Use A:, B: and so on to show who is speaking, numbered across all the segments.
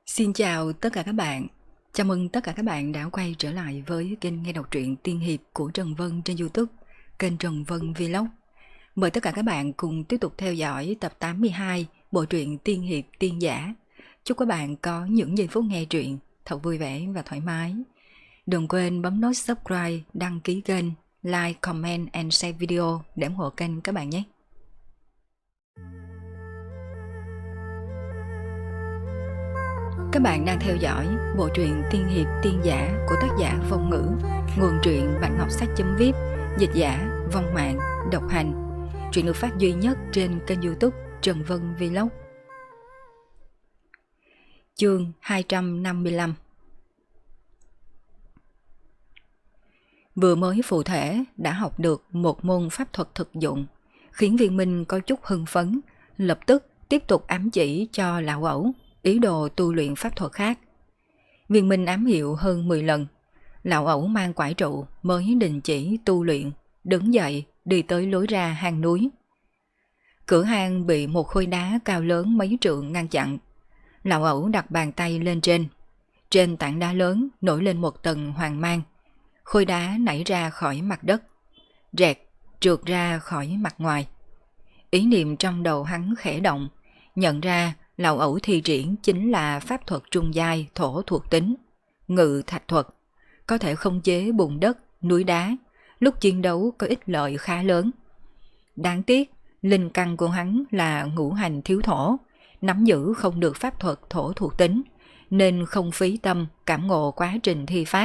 A: Xin chào tất cả các bạn. Chào mừng tất cả các bạn đã quay trở lại với kênh nghe đọc truyện tiên hiệp của Trần Vân trên YouTube, kênh Trần Vân Vlog. Mời tất cả các bạn cùng tiếp tục theo dõi tập 82 bộ truyện tiên hiệp tiên giả. Chúc các bạn có những giây phút nghe truyện thật vui vẻ và thoải mái. Đừng quên bấm nút subscribe, đăng ký kênh, like, comment and share video để ủng hộ kênh các bạn nhé. Các bạn đang theo dõi bộ truyện tiên hiệp tiên giả của tác giả Phong Ngữ, nguồn truyện Bạch Ngọc Sách.vip, dịch giả Vong Mạng, độc hành. Truyện được phát duy nhất trên kênh YouTube Trần Vân Vlog. Chương 255. Vừa mới phụ thể đã học được một môn pháp thuật thực dụng, khiến Viên Minh có chút hưng phấn, lập tức tiếp tục ám chỉ cho lão ẩu ý đồ tu luyện pháp thuật khác. Viên Minh ám hiệu hơn 10 lần, lão ẩu mang quải trụ mới đình chỉ tu luyện, đứng dậy đi tới lối ra hang núi. Cửa hang bị một khối đá cao lớn mấy trượng ngăn chặn. Lão ẩu đặt bàn tay lên trên tảng đá lớn nổi lên một tầng hoàng mang. Khối đá nảy ra khỏi mặt đất, rẹt trượt ra khỏi mặt ngoài. Ý niệm trong đầu hắn khẽ động, nhận ra lão ẩu thi triển chính là pháp thuật trung giai thổ thuộc tính, ngự thạch thuật, có thể khống chế bùn đất, núi đá, lúc chiến đấu có ích lợi khá lớn. Đáng tiếc, linh căn của hắn là ngũ hành thiếu thổ, nắm giữ không được pháp thuật thổ thuộc tính, nên không phí tâm cảm ngộ quá trình thi pháp.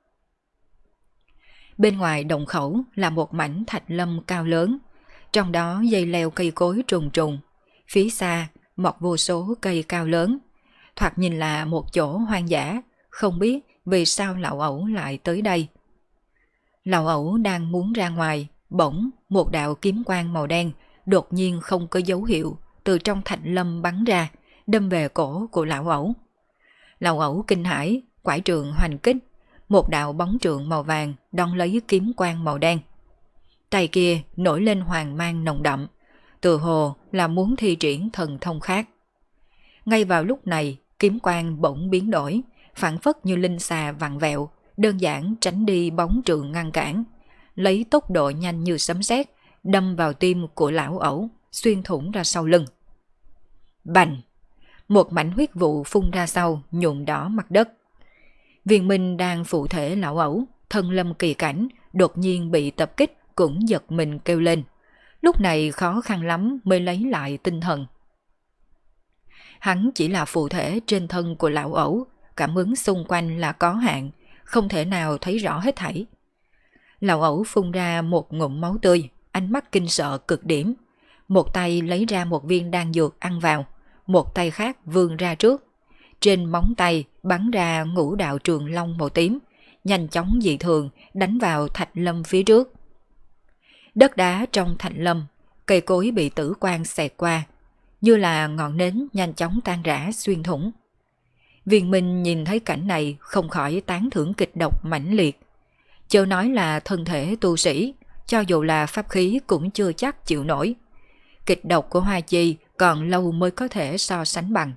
A: Bên ngoài động khẩu là một mảnh thạch lâm cao lớn, trong đó dây leo cây cối trùng trùng, phía xa mọc vô số cây cao lớn, thoạt nhìn là một chỗ hoang dã, không biết vì sao lão ẩu lại tới đây. Lão ẩu đang muốn ra ngoài, bỗng một đạo kiếm quang màu đen đột nhiên không có dấu hiệu từ trong thạch lâm bắn ra, đâm về cổ của lão ẩu. Lão ẩu kinh hãi, quải trượng hoành kích, một đạo bóng trượng màu vàng đón lấy kiếm quang màu đen. Tay kia nổi lên hoàng mang nồng đậm, tự hồ là muốn thi triển thần thông khác. Ngay vào lúc này, kiếm quang bỗng biến đổi, phản phất như linh xà vặn vẹo, đơn giản tránh đi bóng trượng ngăn cản, lấy tốc độ nhanh như sấm sét đâm vào tim của lão ẩu, xuyên thủng ra sau lưng. Bành! Một mảnh huyết vụ phun ra sau, nhuộm đỏ mặt đất. Viên Minh đang phụ thể lão ẩu, thân lâm kỳ cảnh, đột nhiên bị tập kích cũng giật mình kêu lên. Lúc này khó khăn lắm mới lấy lại tinh thần. Hắn chỉ là phụ thể trên thân của lão ẩu, cảm ứng xung quanh là có hạn, không thể nào thấy rõ hết thảy. Lão ẩu phun ra một ngụm máu tươi, ánh mắt kinh sợ cực điểm. Một tay lấy ra một viên đan dược ăn vào, một tay khác vươn ra trước. Trên móng tay bắn ra ngũ đạo trường long màu tím, nhanh chóng dị thường đánh vào thạch lâm phía trước. Đất đá trong thạch lâm, cây cối bị tử quang xẹt qua, như là ngọn nến nhanh chóng tan rã xuyên thủng. Viên Minh nhìn thấy cảnh này không khỏi tán thưởng kịch độc mãnh liệt. Chớ nói là thân thể tu sĩ, cho dù là pháp khí cũng chưa chắc chịu nổi. Kịch độc của Hoa Chi còn lâu mới có thể so sánh bằng.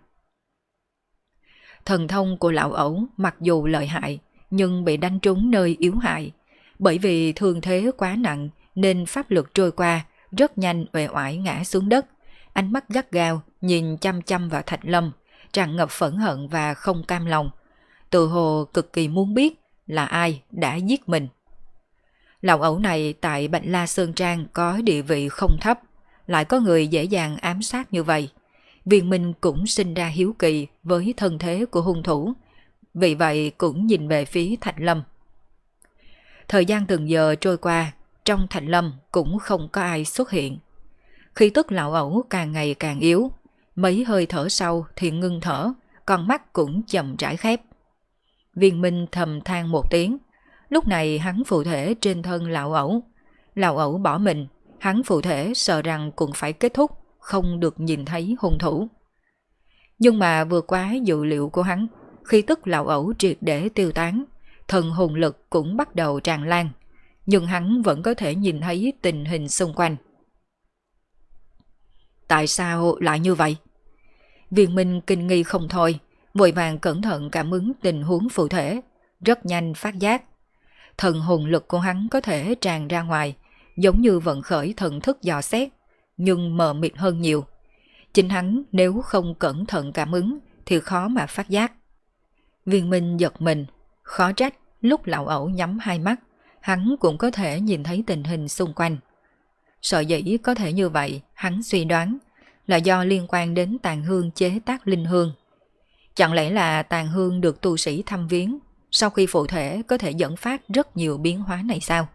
A: Thần thông của lão ẩu mặc dù lợi hại, nhưng bị đánh trúng nơi yếu hại. Bởi vì thương thế quá nặng nên pháp lực trôi qua, rất nhanh uể oải ngã xuống đất. Ánh mắt gắt gao nhìn chăm chăm vào thạch lâm, tràn ngập phẫn hận và không cam lòng. Tự hồ cực kỳ muốn biết là ai đã giết mình. Lão ẩu này tại Bạch La Sơn Trang có địa vị không thấp, lại có người dễ dàng ám sát như vậy. Viên Minh cũng sinh ra hiếu kỳ với thân thế của hung thủ, vì vậy cũng nhìn về phía thạch lâm. Thời gian từng giờ trôi qua, trong thạch lâm cũng không có ai xuất hiện. Khí tức lão ẩu càng ngày càng yếu, mấy hơi thở sau thì ngưng thở, con mắt cũng chậm rãi khép. Viên Minh thầm than một tiếng, lúc này hắn phụ thể trên thân lão ẩu bỏ mình, hắn phụ thể sợ rằng cũng phải kết thúc, không được nhìn thấy hung thủ. Nhưng mà vừa quá dự liệu của hắn, khí tức lão ẩu triệt để tiêu tán, thần hồn lực cũng bắt đầu tràn lan, nhưng hắn vẫn có thể nhìn thấy tình hình xung quanh. Tại sao lại như vậy? Viên Minh kinh nghi không thôi, vội vàng cẩn thận cảm ứng tình huống phụ thể, rất nhanh phát giác. Thần hồn lực của hắn có thể tràn ra ngoài, giống như vận khởi thần thức dò xét, nhưng mờ mịt hơn nhiều. Chính hắn nếu không cẩn thận cảm ứng thì khó mà phát giác. Viên Minh giật mình, khó trách lúc lão ẩu nhắm hai mắt, hắn cũng có thể nhìn thấy tình hình xung quanh. Sợ dĩ có thể như vậy, hắn suy đoán là do liên quan đến tàn hương chế tác linh hương. Chẳng lẽ là tàn hương được tu sĩ thăm viếng, sau khi phụ thể có thể dẫn phát rất nhiều biến hóa này sao?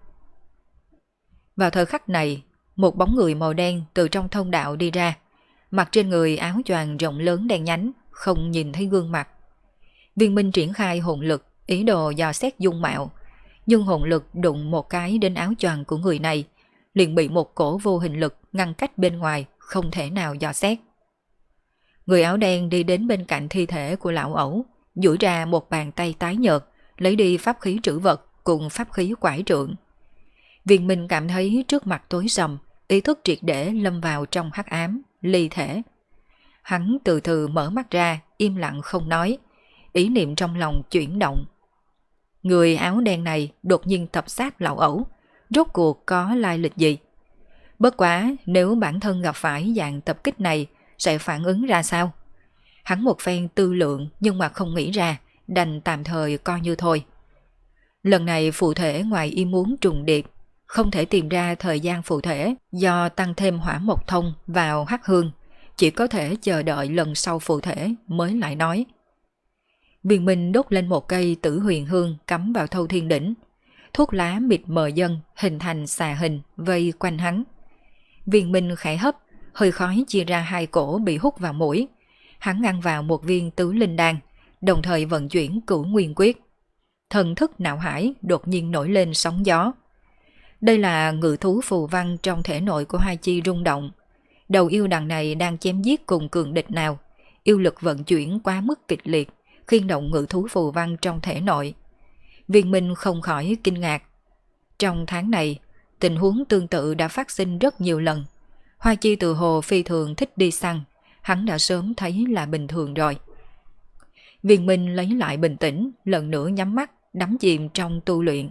A: Vào thời khắc này, một bóng người màu đen từ trong thông đạo đi ra, mặc trên người áo choàng rộng lớn đen nhánh, không nhìn thấy gương mặt. Viên Minh triển khai hồn lực, ý đồ dò xét dung mạo, nhưng hồn lực đụng một cái đến áo choàng của người này, liền bị một cổ vô hình lực ngăn cách bên ngoài, không thể nào dò xét. Người áo đen đi đến bên cạnh thi thể của lão ẩu, duỗi ra một bàn tay tái nhợt, lấy đi pháp khí trữ vật cùng pháp khí quải trượng. Viên Minh cảm thấy trước mặt tối sầm, ý thức triệt để lâm vào trong hắc ám, ly thể. Hắn từ từ mở mắt ra, im lặng không nói, ý niệm trong lòng chuyển động. Người áo đen này đột nhiên tập sát lão ẩu, rốt cuộc có lai lịch gì? Bất quá nếu bản thân gặp phải dạng tập kích này sẽ phản ứng ra sao? Hắn một phen tư lượng nhưng mà không nghĩ ra, đành tạm thời coi như thôi. Lần này phụ thể ngoài ý muốn trùng điệp, không thể tìm ra thời gian phụ thể do tăng thêm hỏa mộc thông vào hắc hương, chỉ có thể chờ đợi lần sau phụ thể mới lại nói. Viên Minh đốt lên một cây tử huyền hương cắm vào thâu thiên đỉnh. Thuốc lá mịt mờ dần hình thành xà hình vây quanh hắn. Viên Minh khẽ hấp, hơi khói chia ra hai cổ bị hút vào mũi. Hắn ăn vào một viên tứ linh đan, đồng thời vận chuyển cửu nguyên quyết. Thần thức não hải đột nhiên nổi lên sóng gió. Đây là ngự thú phù văn trong thể nội của Hoa Chi rung động. Đầu yêu đằng này đang chém giết cùng cường địch nào. Yêu lực vận chuyển quá mức kịch liệt, khiên động ngự thú phù văn trong thể nội. Viên Minh không khỏi kinh ngạc. Trong tháng này, tình huống tương tự đã phát sinh rất nhiều lần. Hoa Chi từ hồ phi thường thích đi săn, hắn đã sớm thấy là bình thường rồi. Viên Minh lấy lại bình tĩnh, lần nữa nhắm mắt, đắm chìm trong tu luyện.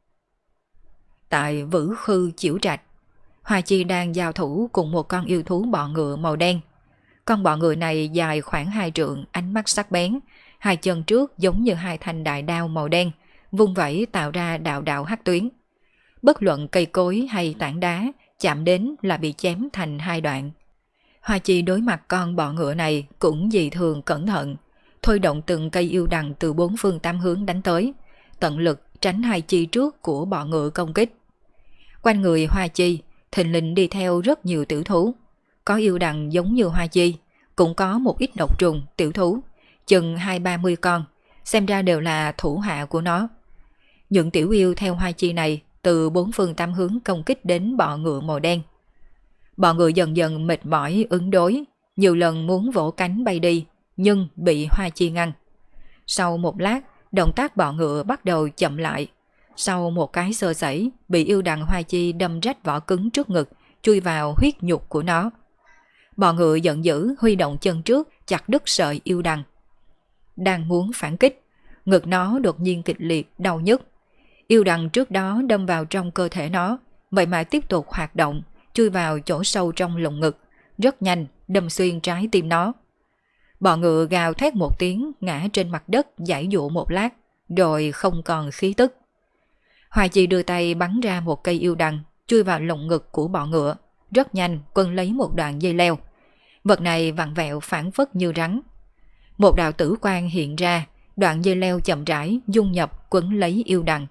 A: Tại Vữ Khư Chiểu Trạch, Hoa Chi đang giao thủ cùng một con yêu thú bọ ngựa màu đen. Con bọ ngựa này dài khoảng 2 trượng, ánh mắt sắc bén, hai chân trước giống như hai thanh đại đao màu đen, vung vẩy tạo ra đạo đạo hắc tuyến. Bất luận cây cối hay tảng đá chạm đến là bị chém thành hai đoạn. Hoa Chi đối mặt con bọ ngựa này cũng dị thường cẩn thận, thôi động từng cây yêu đằng từ 4 phương 8 hướng đánh tới, tận lực tránh hai chi trước của bọ ngựa công kích. Quanh người Hoa Chi thình lình đi theo rất nhiều tiểu thú, có yêu đằng giống như Hoa Chi, cũng có một ít độc trùng tiểu thú, chừng 20-30 con, xem ra đều là thủ hạ của nó. Những tiểu yêu theo Hoa Chi này từ 4 phương 8 hướng công kích đến bọ ngựa màu đen. Bọ ngựa dần dần mệt mỏi ứng đối, nhiều lần muốn vỗ cánh bay đi, nhưng bị Hoa Chi ngăn. Sau một lát, động tác bọ ngựa bắt đầu chậm lại. Sau một cái sơ sẩy, bị yêu đằng Hoa Chi đâm rách vỏ cứng trước ngực, chui vào huyết nhục của nó. Bọ ngựa giận dữ huy động chân trước chặt đứt sợi yêu đằng. Đang muốn phản kích, ngực nó đột nhiên kịch liệt đau nhức. Yêu đằng trước đó đâm vào trong cơ thể nó, vậy mà tiếp tục hoạt động, chui vào chỗ sâu trong lồng ngực, rất nhanh đâm xuyên trái tim nó. Bọ ngựa gào thét một tiếng, ngã trên mặt đất giãy giụa một lát, rồi không còn khí tức. Hoa Chi đưa tay bắn ra một cây yêu đằng, chui vào lồng ngực của bọ ngựa, rất nhanh quấn lấy một đoạn dây leo. Vật này vặn vẹo phản phất như rắn. Một đạo tử quang hiện ra, đoạn dây leo chậm rãi dung nhập quấn lấy yêu đằng.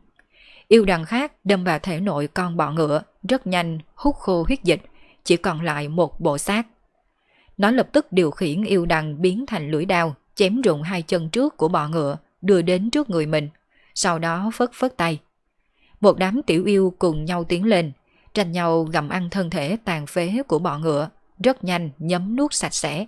A: Yêu đằng khác đâm vào thể nội con bọ ngựa, rất nhanh hút khô huyết dịch, chỉ còn lại một bộ xác. Nó lập tức điều khiển yêu đằng biến thành lưỡi đao, chém rụng hai chân trước của bọ ngựa, đưa đến trước người mình, sau đó phất phất tay. Một đám tiểu yêu cùng nhau tiến lên, tranh nhau gặm ăn thân thể tàn phế của bọ ngựa, rất nhanh nhấm nuốt sạch sẽ.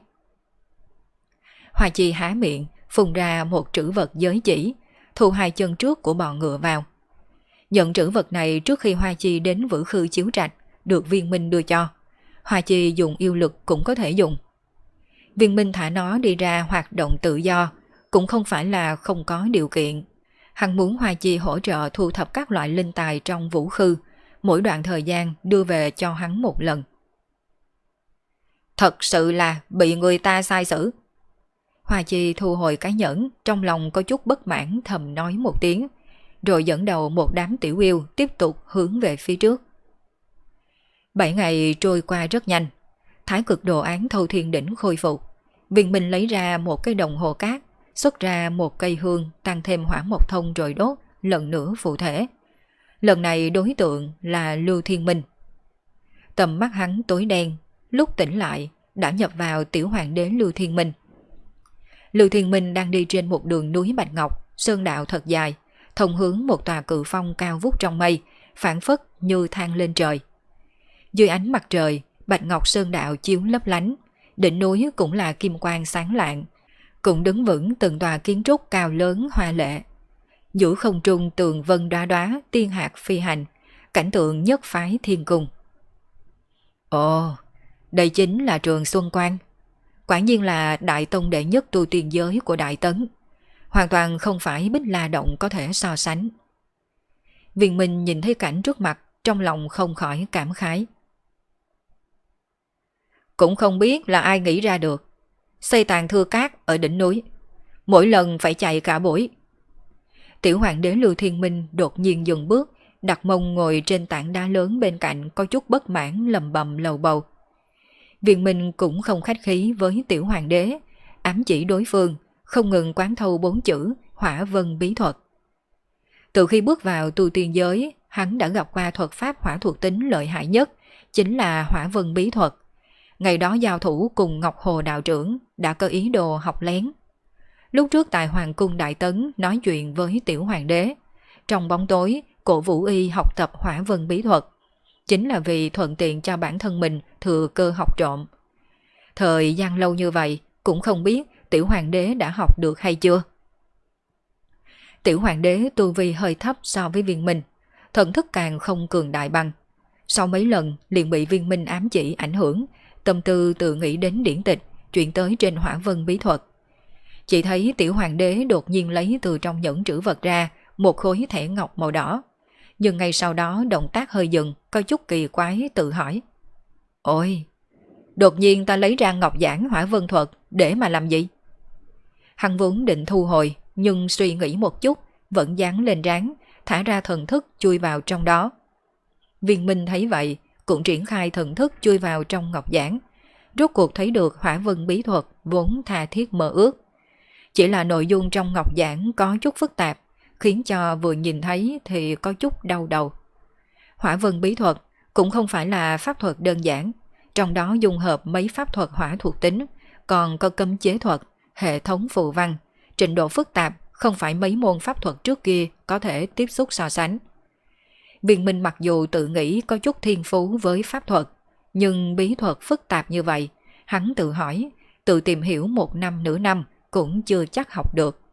A: Hoa Chi há miệng, phun ra một trữ vật giới chỉ, thu hai chân trước của bọ ngựa vào. Nhận trữ vật này trước khi Hoa Chi đến Vữ Khư Chiếu Trạch, được Viên Minh đưa cho. Hoa Chi dùng yêu lực cũng có thể dùng. Viên Minh thả nó đi ra hoạt động tự do, cũng không phải là không có điều kiện. Hắn muốn Hoa Chi hỗ trợ thu thập các loại linh tài trong vũ khư, mỗi đoạn thời gian đưa về cho hắn một lần. Thật sự là bị người ta sai xử. Hoa Chi thu hồi cái nhẫn, trong lòng có chút bất mãn thầm nói một tiếng, rồi dẫn đầu một đám tiểu yêu tiếp tục hướng về phía trước. 7 ngày trôi qua rất nhanh, thái cực đồ án Thâu Thiên Đỉnh khôi phục. Viên Minh lấy ra một cái đồng hồ cát, xuất ra một cây hương tăng thêm hỏa mộc thông rồi đốt, lần nữa phụ thể. Lần này đối tượng là Lưu Thiên Minh. Tầm mắt hắn tối đen, lúc tỉnh lại đã nhập vào tiểu hoàng đế Lưu Thiên Minh. Lưu Thiên Minh đang đi trên một đường núi bạch ngọc, sơn đạo thật dài, thông hướng một tòa cự phong cao vút trong mây, phảng phất như thang lên trời. Dưới ánh mặt trời, bạch ngọc sơn đạo chiếu lấp lánh, đỉnh núi cũng là kim quang sáng lạng, cũng đứng vững từng tòa kiến trúc cao lớn hoa lệ. Giữa không trung tường vân đóa đóa, tiên hạt phi hành, cảnh tượng nhất phái thiên cung. Ồ, đây chính là trường Xuân Quan. Quả nhiên là đại tông đệ nhất tu tiên giới của Đại Tấn. Hoàn toàn không phải Bích La Động có thể so sánh. Viên Minh nhìn thấy cảnh trước mặt, trong lòng không khỏi cảm khái. Cũng không biết là ai nghĩ ra được xây tàn thưa cát ở đỉnh núi, mỗi lần phải chạy cả buổi. Tiểu hoàng đế Lưu Thiên Minh đột nhiên dừng bước, đặt mông ngồi trên tảng đá lớn bên cạnh, có chút bất mãn lầm bầm lầu bầu. Viên Minh cũng không khách khí với tiểu hoàng đế, ám chỉ đối phương, không ngừng quán thâu 4 chữ hỏa vân bí thuật. Từ khi bước vào tu tiên giới, hắn đã gặp qua thuật pháp hỏa thuộc tính lợi hại nhất, chính là hỏa vân bí thuật. Ngày đó giao thủ cùng Ngọc Hồ đạo trưởng đã có ý đồ học lén. Lúc trước tại Hoàng cung Đại Tấn nói chuyện với tiểu hoàng đế, trong bóng tối cổ vũ y học tập hỏa vân bí thuật, chính là vì thuận tiện cho bản thân mình thừa cơ học trộm. Thời gian lâu như vậy cũng không biết tiểu hoàng đế đã học được hay chưa. Tiểu hoàng đế tu vi hơi thấp so với Viên Minh, thần thức càng không cường đại bằng. Sau mấy lần liền bị Viên Minh ám chỉ ảnh hưởng, tâm tư tự nghĩ đến điển tịch, chuyển tới trên hỏa vân bí thuật. Chỉ thấy tiểu hoàng đế đột nhiên lấy từ trong nhẫn trữ vật ra một khối thẻ ngọc màu đỏ. Nhưng ngay sau đó động tác hơi dừng, có chút kỳ quái tự hỏi. Ôi, đột nhiên ta lấy ra ngọc giảng hỏa vân thuật để mà làm gì? Hắn vốn định thu hồi, nhưng suy nghĩ một chút, vẫn dán lên ráng, thả ra thần thức chui vào trong đó. Viên Minh thấy vậy, cũng triển khai thần thức chui vào trong ngọc giảng. Rốt cuộc thấy được hỏa vân bí thuật vốn tha thiết mơ ước. Chỉ là nội dung trong ngọc giảng có chút phức tạp, khiến cho vừa nhìn thấy thì có chút đau đầu. Hỏa vân bí thuật cũng không phải là pháp thuật đơn giản, trong đó dung hợp mấy pháp thuật hỏa thuộc tính, còn có cấm chế thuật, hệ thống phù văn, trình độ phức tạp không phải mấy môn pháp thuật trước kia có thể tiếp xúc so sánh. Viên Minh mặc dù tự nghĩ có chút thiên phú với pháp thuật, nhưng bí thuật phức tạp như vậy, hắn tự hỏi, tự tìm hiểu 1 năm nửa năm cũng chưa chắc học được.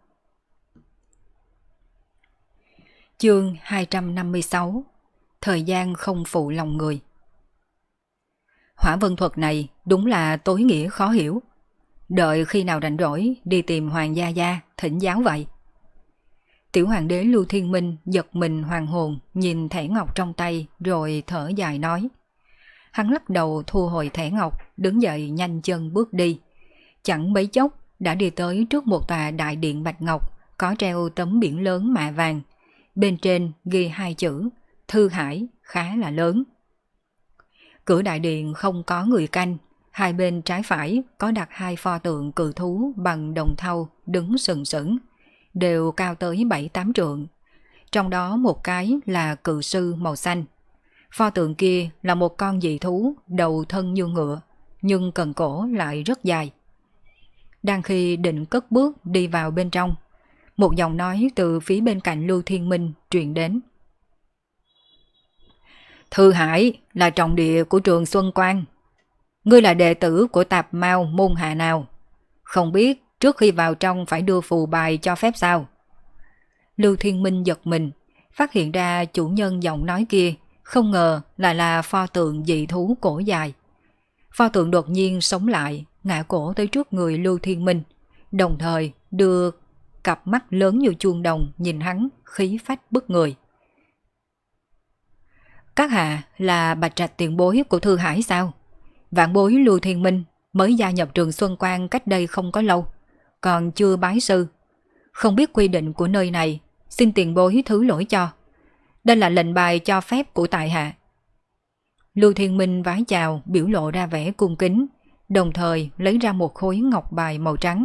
A: Chương 256. Thời gian không phụ lòng người. Hỏa vân thuật này đúng là tối nghĩa khó hiểu. Đợi khi nào rảnh rỗi đi tìm Hoàng Gia Gia thỉnh giáo vậy. Tiểu hoàng đế Lưu Thiên Minh giật mình hoàn hồn, nhìn thẻ ngọc trong tay rồi thở dài nói. Hắn lắc đầu thu hồi thẻ ngọc, đứng dậy nhanh chân bước đi. Chẳng mấy chốc đã đi tới trước một tòa đại điện bạch ngọc, có treo tấm biển lớn mạ vàng. Bên trên ghi 2 chữ Thư Hải, khá là lớn. Cửa đại điện không có người canh, hai bên trái phải có đặt 2 pho tượng cự thú bằng đồng thau đứng sừng sững, đều cao tới 7-8 trượng. Trong đó một cái là cự sư màu xanh. Pho tượng kia là một con dị thú đầu thân như ngựa, nhưng cần cổ lại rất dài. Đang khi định cất bước đi vào bên trong, một giọng nói từ phía bên cạnh Lưu Thiên Minh truyền đến. Thư Hải là trọng địa của trường Xuân Quan. Ngươi là đệ tử của Tạp Mao môn hạ nào? Không biết trước khi vào trong phải đưa phù bài cho phép sao? Lưu Thiên Minh giật mình, phát hiện ra chủ nhân giọng nói kia không ngờ là pho tượng dị thú cổ dài. Pho tượng đột nhiên sống lại, ngã cổ tới trước người Lưu Thiên Minh, đồng thời đưa cặp mắt lớn như chuông đồng nhìn hắn, khí phách bức người. Các hạ là Bạch Trạch tiền bối của Thư Hải sao? Vạn bối Lưu Thiên Minh mới gia nhập Trường Xuân Quan cách đây không có lâu, còn chưa bái sư. Không biết quy định của nơi này, xin tiền bối thứ lỗi cho. Đây là lệnh bài cho phép của tại hạ. Lưu Thiên Minh vái chào, biểu lộ ra vẻ cung kính, đồng thời lấy ra một khối ngọc bài màu trắng.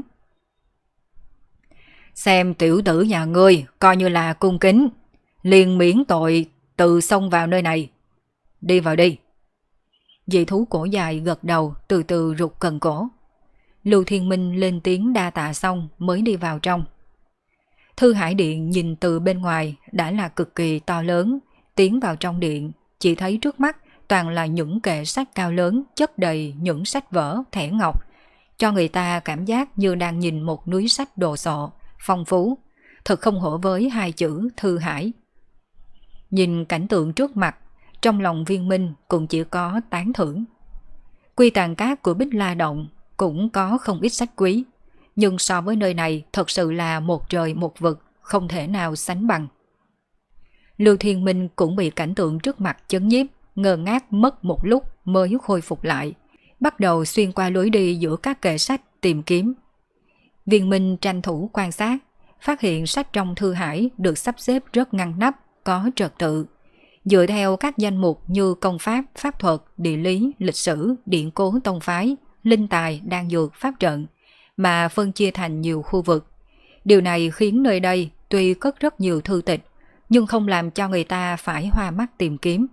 A: Xem tiểu tử nhà ngươi coi như là cung kính, liền miễn tội tự xông vào nơi này. Đi vào đi. Dị thú cổ dài gật đầu, từ từ rụt cần cổ. Lưu Thiên Minh lên tiếng đa tạ xong mới đi vào trong. Thư Hải Điện nhìn từ bên ngoài đã là cực kỳ to lớn, tiến vào trong điện, chỉ thấy trước mắt toàn là những kệ sách cao lớn chất đầy những sách vở, thẻ ngọc, cho người ta cảm giác như đang nhìn một núi sách đồ sộ, phong phú, thật không hổ với hai chữ Thư Hải. Nhìn cảnh tượng trước mặt, trong lòng Viên Minh cũng chỉ có tán thưởng. Quy Tàn Cát của Bích La Động cũng có không ít sách quý, nhưng so với nơi này thật sự là một trời một vực, không thể nào sánh bằng. Lưu Thiên Minh cũng bị cảnh tượng trước mặt chấn nhiếp, ngơ ngác mất một lúc mới khôi phục lại, bắt đầu xuyên qua lối đi giữa các kệ sách tìm kiếm. Viên Minh tranh thủ quan sát, phát hiện sách trong Thư Hải được sắp xếp rất ngăn nắp, có trật tự, dựa theo các danh mục như công pháp, pháp thuật, địa lý, lịch sử, điện cố tông phái, linh tài, đan dược, pháp trận, mà phân chia thành nhiều khu vực. Điều này khiến nơi đây tuy cất rất nhiều thư tịch, nhưng không làm cho người ta phải hoa mắt tìm kiếm.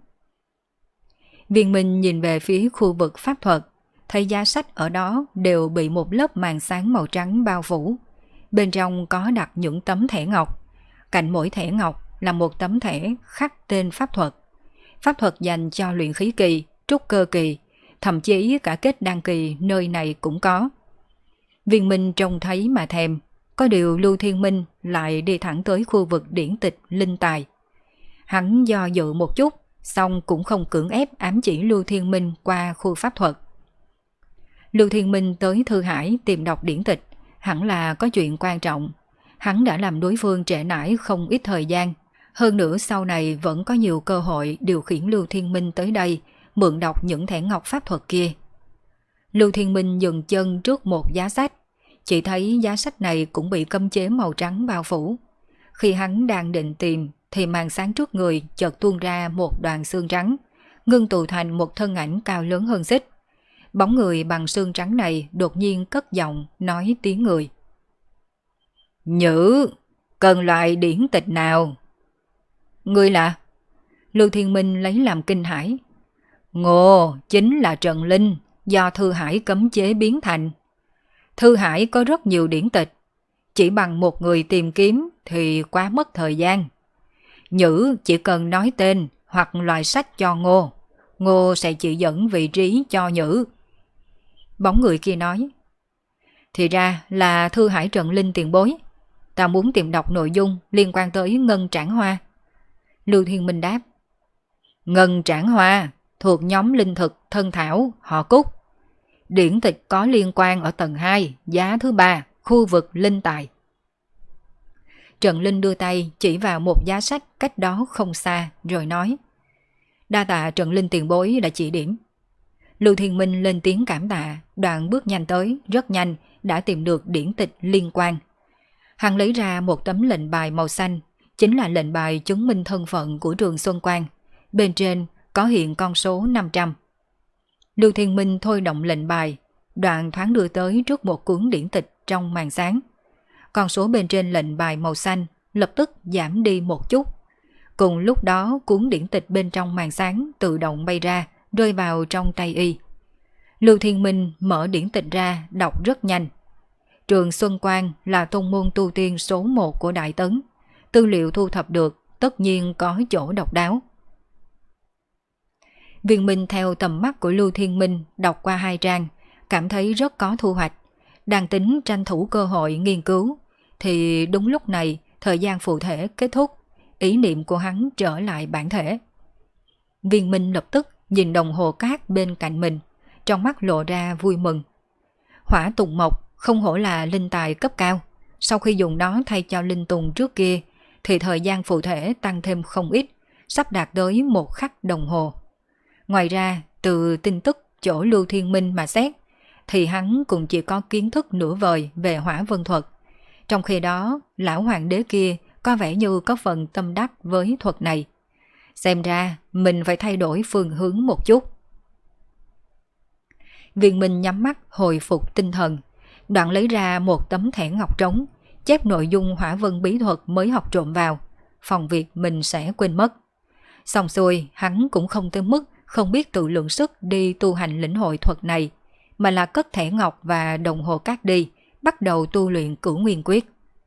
A: Viên Minh nhìn về phía khu vực pháp thuật, thấy giá sách ở đó đều bị một lớp màn sáng màu trắng bao phủ. Bên trong có đặt những tấm thẻ ngọc, cạnh mỗi thẻ ngọc là một tấm thẻ khắc tên pháp thuật. Pháp thuật dành cho luyện khí kỳ, trúc cơ kỳ, thậm chí cả kết đan kỳ nơi này cũng có. Viên Minh trông thấy mà thèm, có điều Lưu Thiên Minh lại đi thẳng tới khu vực điển tịch linh tài. Hắn do dự một chút, xong cũng không cưỡng ép ám chỉ Lưu Thiên Minh qua khu pháp thuật. Lưu Thiên Minh tới Thư Hải tìm đọc điển tịch, hẳn là có chuyện quan trọng. Hắn đã làm đối phương trễ nải không ít thời gian. Hơn nữa sau này vẫn có nhiều cơ hội điều khiển Lưu Thiên Minh tới đây, mượn đọc những thẻ ngọc pháp thuật kia. Lưu Thiên Minh dừng chân trước một giá sách, chỉ thấy giá sách này cũng bị cấm chế màu trắng bao phủ. Khi hắn đang định tìm thì màn sáng trước người chợt tuôn ra một đoàn xương trắng, ngưng tụ thành một thân ảnh cao lớn hơn xích. Bóng người bằng xương trắng này đột nhiên cất giọng nói tiếng người. Nhữ, cần loại điển tịch nào? Ngươi là? Lưu Thiên Minh lấy làm kinh hãi. Ngô, chính là Trần Linh, do Thư Hải cấm chế biến thành. Thư Hải có rất nhiều điển tịch, chỉ bằng một người tìm kiếm thì quá mất thời gian. Nhữ chỉ cần nói tên hoặc loại sách cho Ngô, Ngô sẽ chỉ dẫn vị trí cho Nhữ. Bóng người kia nói. Thì ra là Thư Hải Trần Linh tiền bối, ta muốn tìm đọc nội dung liên quan tới Ngân Trảng Hoa. Lưu Thiên Minh đáp. Ngân Trảng Hoa thuộc nhóm linh thực thân thảo họ Cúc. Điển tịch có liên quan ở tầng 2, giá thứ 3, khu vực linh tài. Trần Linh đưa tay chỉ vào một giá sách cách đó không xa rồi nói. Đa tạ Trần Linh tiền bối đã chỉ điểm. Lưu Thiên Minh lên tiếng cảm tạ, đoạn bước nhanh tới, rất nhanh đã tìm được điển tịch liên quan. Hắn lấy ra một tấm lệnh bài màu xanh, chính là lệnh bài chứng minh thân phận của Trường Xuân Quan. Bên trên có hiện con số 500. Lưu Thiên Minh thôi động lệnh bài, đoạn thoáng đưa tới trước một cuốn điển tịch trong màn sáng. Con số bên trên lệnh bài màu xanh lập tức giảm đi một chút. Cùng lúc đó cuốn điển tịch bên trong màn sáng tự động bay ra, rơi vào trong tay y. Lưu Thiên Minh mở điển tịch ra, đọc rất nhanh. Trường Xuân Quan là tông môn tu tiên số 1 của Đại Tấn. Tư liệu thu thập được tất nhiên có chỗ độc đáo. Viên Minh theo tầm mắt của Lưu Thiên Minh đọc qua 2 trang, cảm thấy rất có thu hoạch. Đang tính tranh thủ cơ hội nghiên cứu, thì đúng lúc này thời gian phụ thể kết thúc, ý niệm của hắn trở lại bản thể. Viên Minh lập tức nhìn đồng hồ cát bên cạnh mình, trong mắt lộ ra vui mừng. Hỏa tùng mộc không hổ là linh tài cấp cao. Sau khi dùng nó thay cho linh tùng trước kia, thì thời gian phụ thể tăng thêm không ít, sắp đạt tới 1 khắc đồng hồ. Ngoài ra, từ tin tức chỗ Lưu Thiên Minh mà xét, thì hắn cũng chỉ có kiến thức nửa vời về hỏa vân thuật. Trong khi đó, lão hoàng đế kia có vẻ như có phần tâm đắc với thuật này. Xem ra, mình phải thay đổi phương hướng một chút. Viên Minh nhắm mắt hồi phục tinh thần, đoạn lấy ra một tấm thẻ ngọc trống, chép nội dung hỏa vân bí thuật mới học trộm vào, phòng việc mình sẽ quên mất. Xong xuôi, hắn cũng không tới mức không biết tự lượng sức đi tu hành lĩnh hội thuật này, mà là cất thẻ ngọc và đồng hồ cát đi, bắt đầu tu luyện Cửu Nguyên Quyết.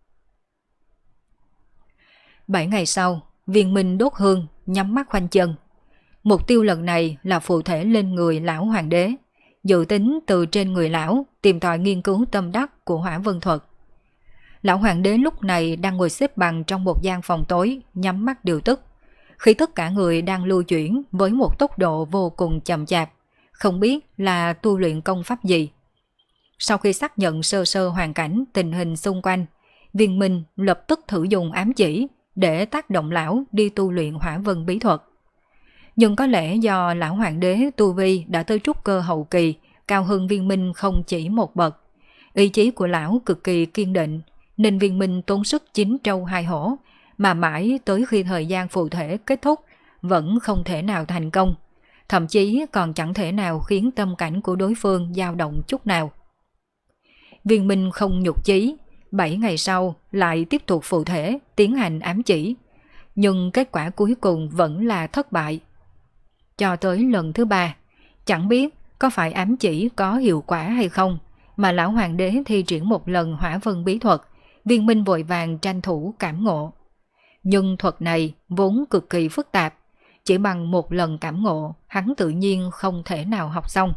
A: 7 ngày sau, Viên Minh đốt hương, nhắm mắt khoanh chân. Mục tiêu lần này là phụ thể lên người lão hoàng đế, dự tính từ trên người lão tìm tòi nghiên cứu tâm đắc của hỏa vân thuật. Lão hoàng đế lúc này đang ngồi xếp bằng trong một gian phòng tối, nhắm mắt điều tức. Khi tất cả người đang lưu chuyển với một tốc độ vô cùng chậm chạp, không biết là tu luyện công pháp gì. Sau khi xác nhận sơ sơ hoàn cảnh tình hình xung quanh, Viên Minh lập tức thử dùng ám chỉ để tác động lão đi tu luyện hỏa vân bí thuật. Nhưng có lẽ do lão hoàng đế tu vi đã tới trúc cơ hậu kỳ, cao hơn Viên Minh không chỉ một bậc. Ý chí của lão cực kỳ kiên định, nên Viên Minh tốn sức 9 trâu 2 hổ, mà mãi tới khi thời gian phụ thể kết thúc vẫn không thể nào thành công, thậm chí còn chẳng thể nào khiến tâm cảnh của đối phương dao động chút nào. Viên Minh không nhục chí, 7 ngày sau lại tiếp tục phụ thể tiến hành ám chỉ, nhưng kết quả cuối cùng vẫn là thất bại. Cho tới lần thứ 3, chẳng biết có phải ám chỉ có hiệu quả hay không, mà lão hoàng đế thi triển một lần hỏa vân bí thuật, Viên Minh vội vàng tranh thủ cảm ngộ. Nhưng thuật này vốn cực kỳ phức tạp, chỉ bằng một lần cảm ngộ hắn tự nhiên không thể nào học xong.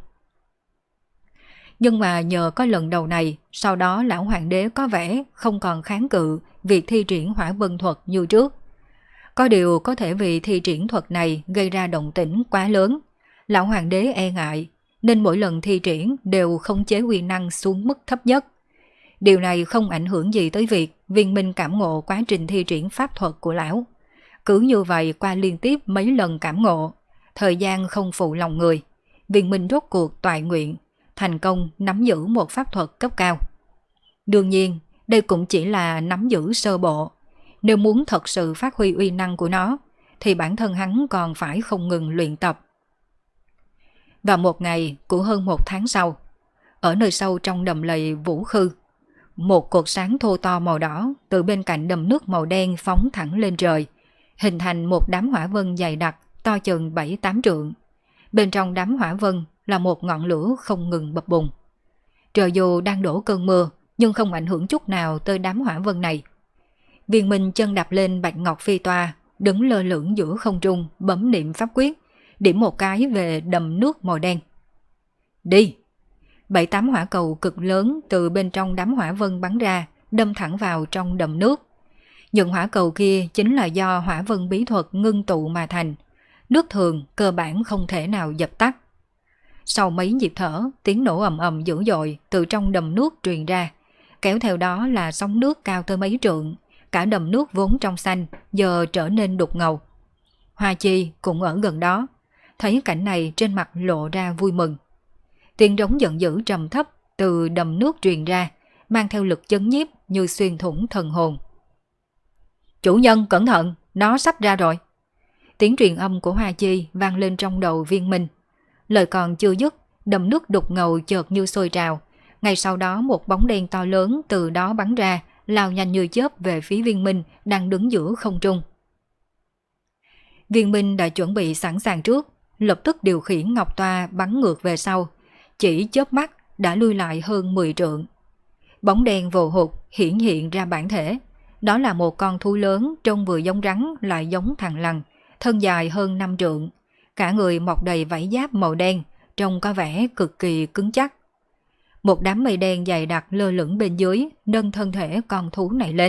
A: Nhưng mà nhờ có lần đầu này, sau đó lão hoàng đế có vẻ không còn kháng cự việc thi triển hỏa vân thuật như trước. Có điều có thể vì thi triển thuật này gây ra động tĩnh quá lớn, lão hoàng đế e ngại, nên mỗi lần thi triển đều khống chế uy năng xuống mức thấp nhất. Điều này không ảnh hưởng gì tới việc Viên Minh cảm ngộ quá trình thi triển pháp thuật của lão. Cứ như vậy qua liên tiếp mấy lần cảm ngộ, thời gian không phụ lòng người, Viên Minh rốt cuộc toại nguyện, thành công nắm giữ một pháp thuật cấp cao. Đương nhiên, đây cũng chỉ là nắm giữ sơ bộ. Nếu muốn thật sự phát huy uy năng của nó, thì bản thân hắn còn phải không ngừng luyện tập. Vào một ngày của hơn 1 tháng sau, ở nơi sâu trong đầm lầy Vũ Khư, một cột sáng thô to màu đỏ từ bên cạnh đầm nước màu đen phóng thẳng lên trời, hình thành một đám hỏa vân dày đặc to chừng 7-8 trượng. Bên trong đám hỏa vân là một ngọn lửa không ngừng bập bùng. Trời dù đang đổ cơn mưa, nhưng không ảnh hưởng chút nào tới đám hỏa vân này. Viên Minh chân đạp lên bạch ngọc phi toa, đứng lơ lửng giữa không trung, bấm niệm pháp quyết, điểm một cái về đầm nước màu đen. Đi! 7-8 hỏa cầu cực lớn từ bên trong đám hỏa vân bắn ra, đâm thẳng vào trong đầm nước. Những hỏa cầu kia chính là do hỏa vân bí thuật ngưng tụ mà thành. Nước thường cơ bản không thể nào dập tắt. Sau mấy nhịp thở, tiếng nổ ầm ầm dữ dội từ trong đầm nước truyền ra, kéo theo đó là sóng nước cao tới mấy trượng. Cả đầm nước vốn trong xanh giờ trở nên đục ngầu. Hoa Chi cũng ở gần đó, thấy cảnh này trên mặt lộ ra vui mừng. Tiếng rống giận dữ trầm thấp từ đầm nước truyền ra, mang theo lực chấn nhiếp như xuyên thủng thần hồn. Chủ nhân cẩn thận, nó sắp ra rồi. Tiếng truyền âm của Hoa Chi vang lên trong đầu Viên Minh. Lời còn chưa dứt, đầm nước đục ngầu chợt như sôi trào. Ngay sau đó một bóng đen to lớn từ đó bắn ra, lao nhanh như chớp về phía Viên Minh đang đứng giữa không trung. Viên Minh đã chuẩn bị sẵn sàng trước, lập tức điều khiển ngọc toa bắn ngược về sau. Chỉ chớp mắt đã lui lại hơn 10 trượng. Bóng đen vồ hụt hiện ra bản thể. Đó là một con thú lớn trông vừa giống rắn lại giống thằn lằn, thân dài hơn 5 trượng. Cả người mọc đầy vảy giáp màu đen, trông có vẻ cực kỳ cứng chắc. Một đám mây đen dày đặc lơ lửng bên dưới, nâng thân thể con thú này lên.